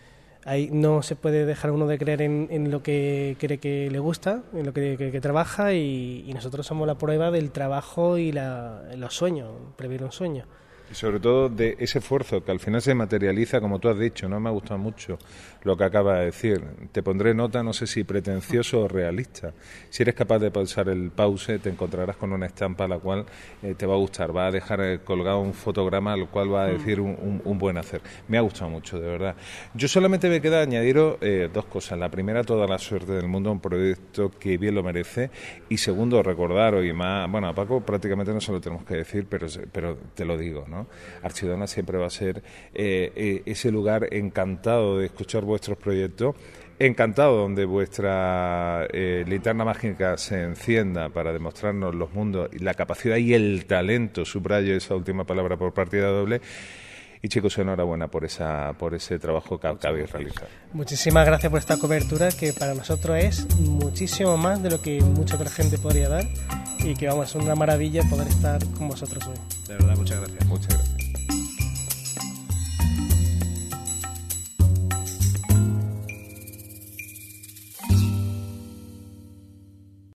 [SPEAKER 11] ahí no se puede dejar uno de creer en, en lo que cree que le gusta, en lo que, que, que trabaja y, y nosotros somos la prueba del trabajo y la, los sueños, prever un sueño.
[SPEAKER 10] Y sobre todo de ese esfuerzo que al final se materializa, como tú has dicho, no me ha gustado mucho lo que acabas de decir. Te pondré nota, no sé si pretencioso o realista. Si eres capaz de pausar el pause, te encontrarás con una estampa a la cual eh, te va a gustar. Va a dejar eh, colgado un fotograma al cual va a decir un, un, un buen hacer. Me ha gustado mucho, de verdad. Yo solamente me queda añadiros eh, dos cosas. La primera, toda la suerte del mundo, un proyecto que bien lo merece. Y segundo, recordaros, y más, bueno, a Paco prácticamente no se lo tenemos que decir, pero, pero te lo digo, ¿no? Archidona siempre va a ser eh, eh, ese lugar encantado de escuchar vuestros proyectos, encantado donde vuestra eh, linterna mágica se encienda para demostrarnos los mundos y la capacidad y el talento, subrayo esa última palabra por partida doble. Y chicos, enhorabuena por esa por ese trabajo que acabáis de realizar.
[SPEAKER 11] Muchísimas gracias por esta cobertura que para nosotros es muchísimo más de lo que mucha otra gente podría dar y que vamos, es una maravilla poder estar con vosotros hoy.
[SPEAKER 12] De verdad, muchas gracias.
[SPEAKER 10] Muchas gracias.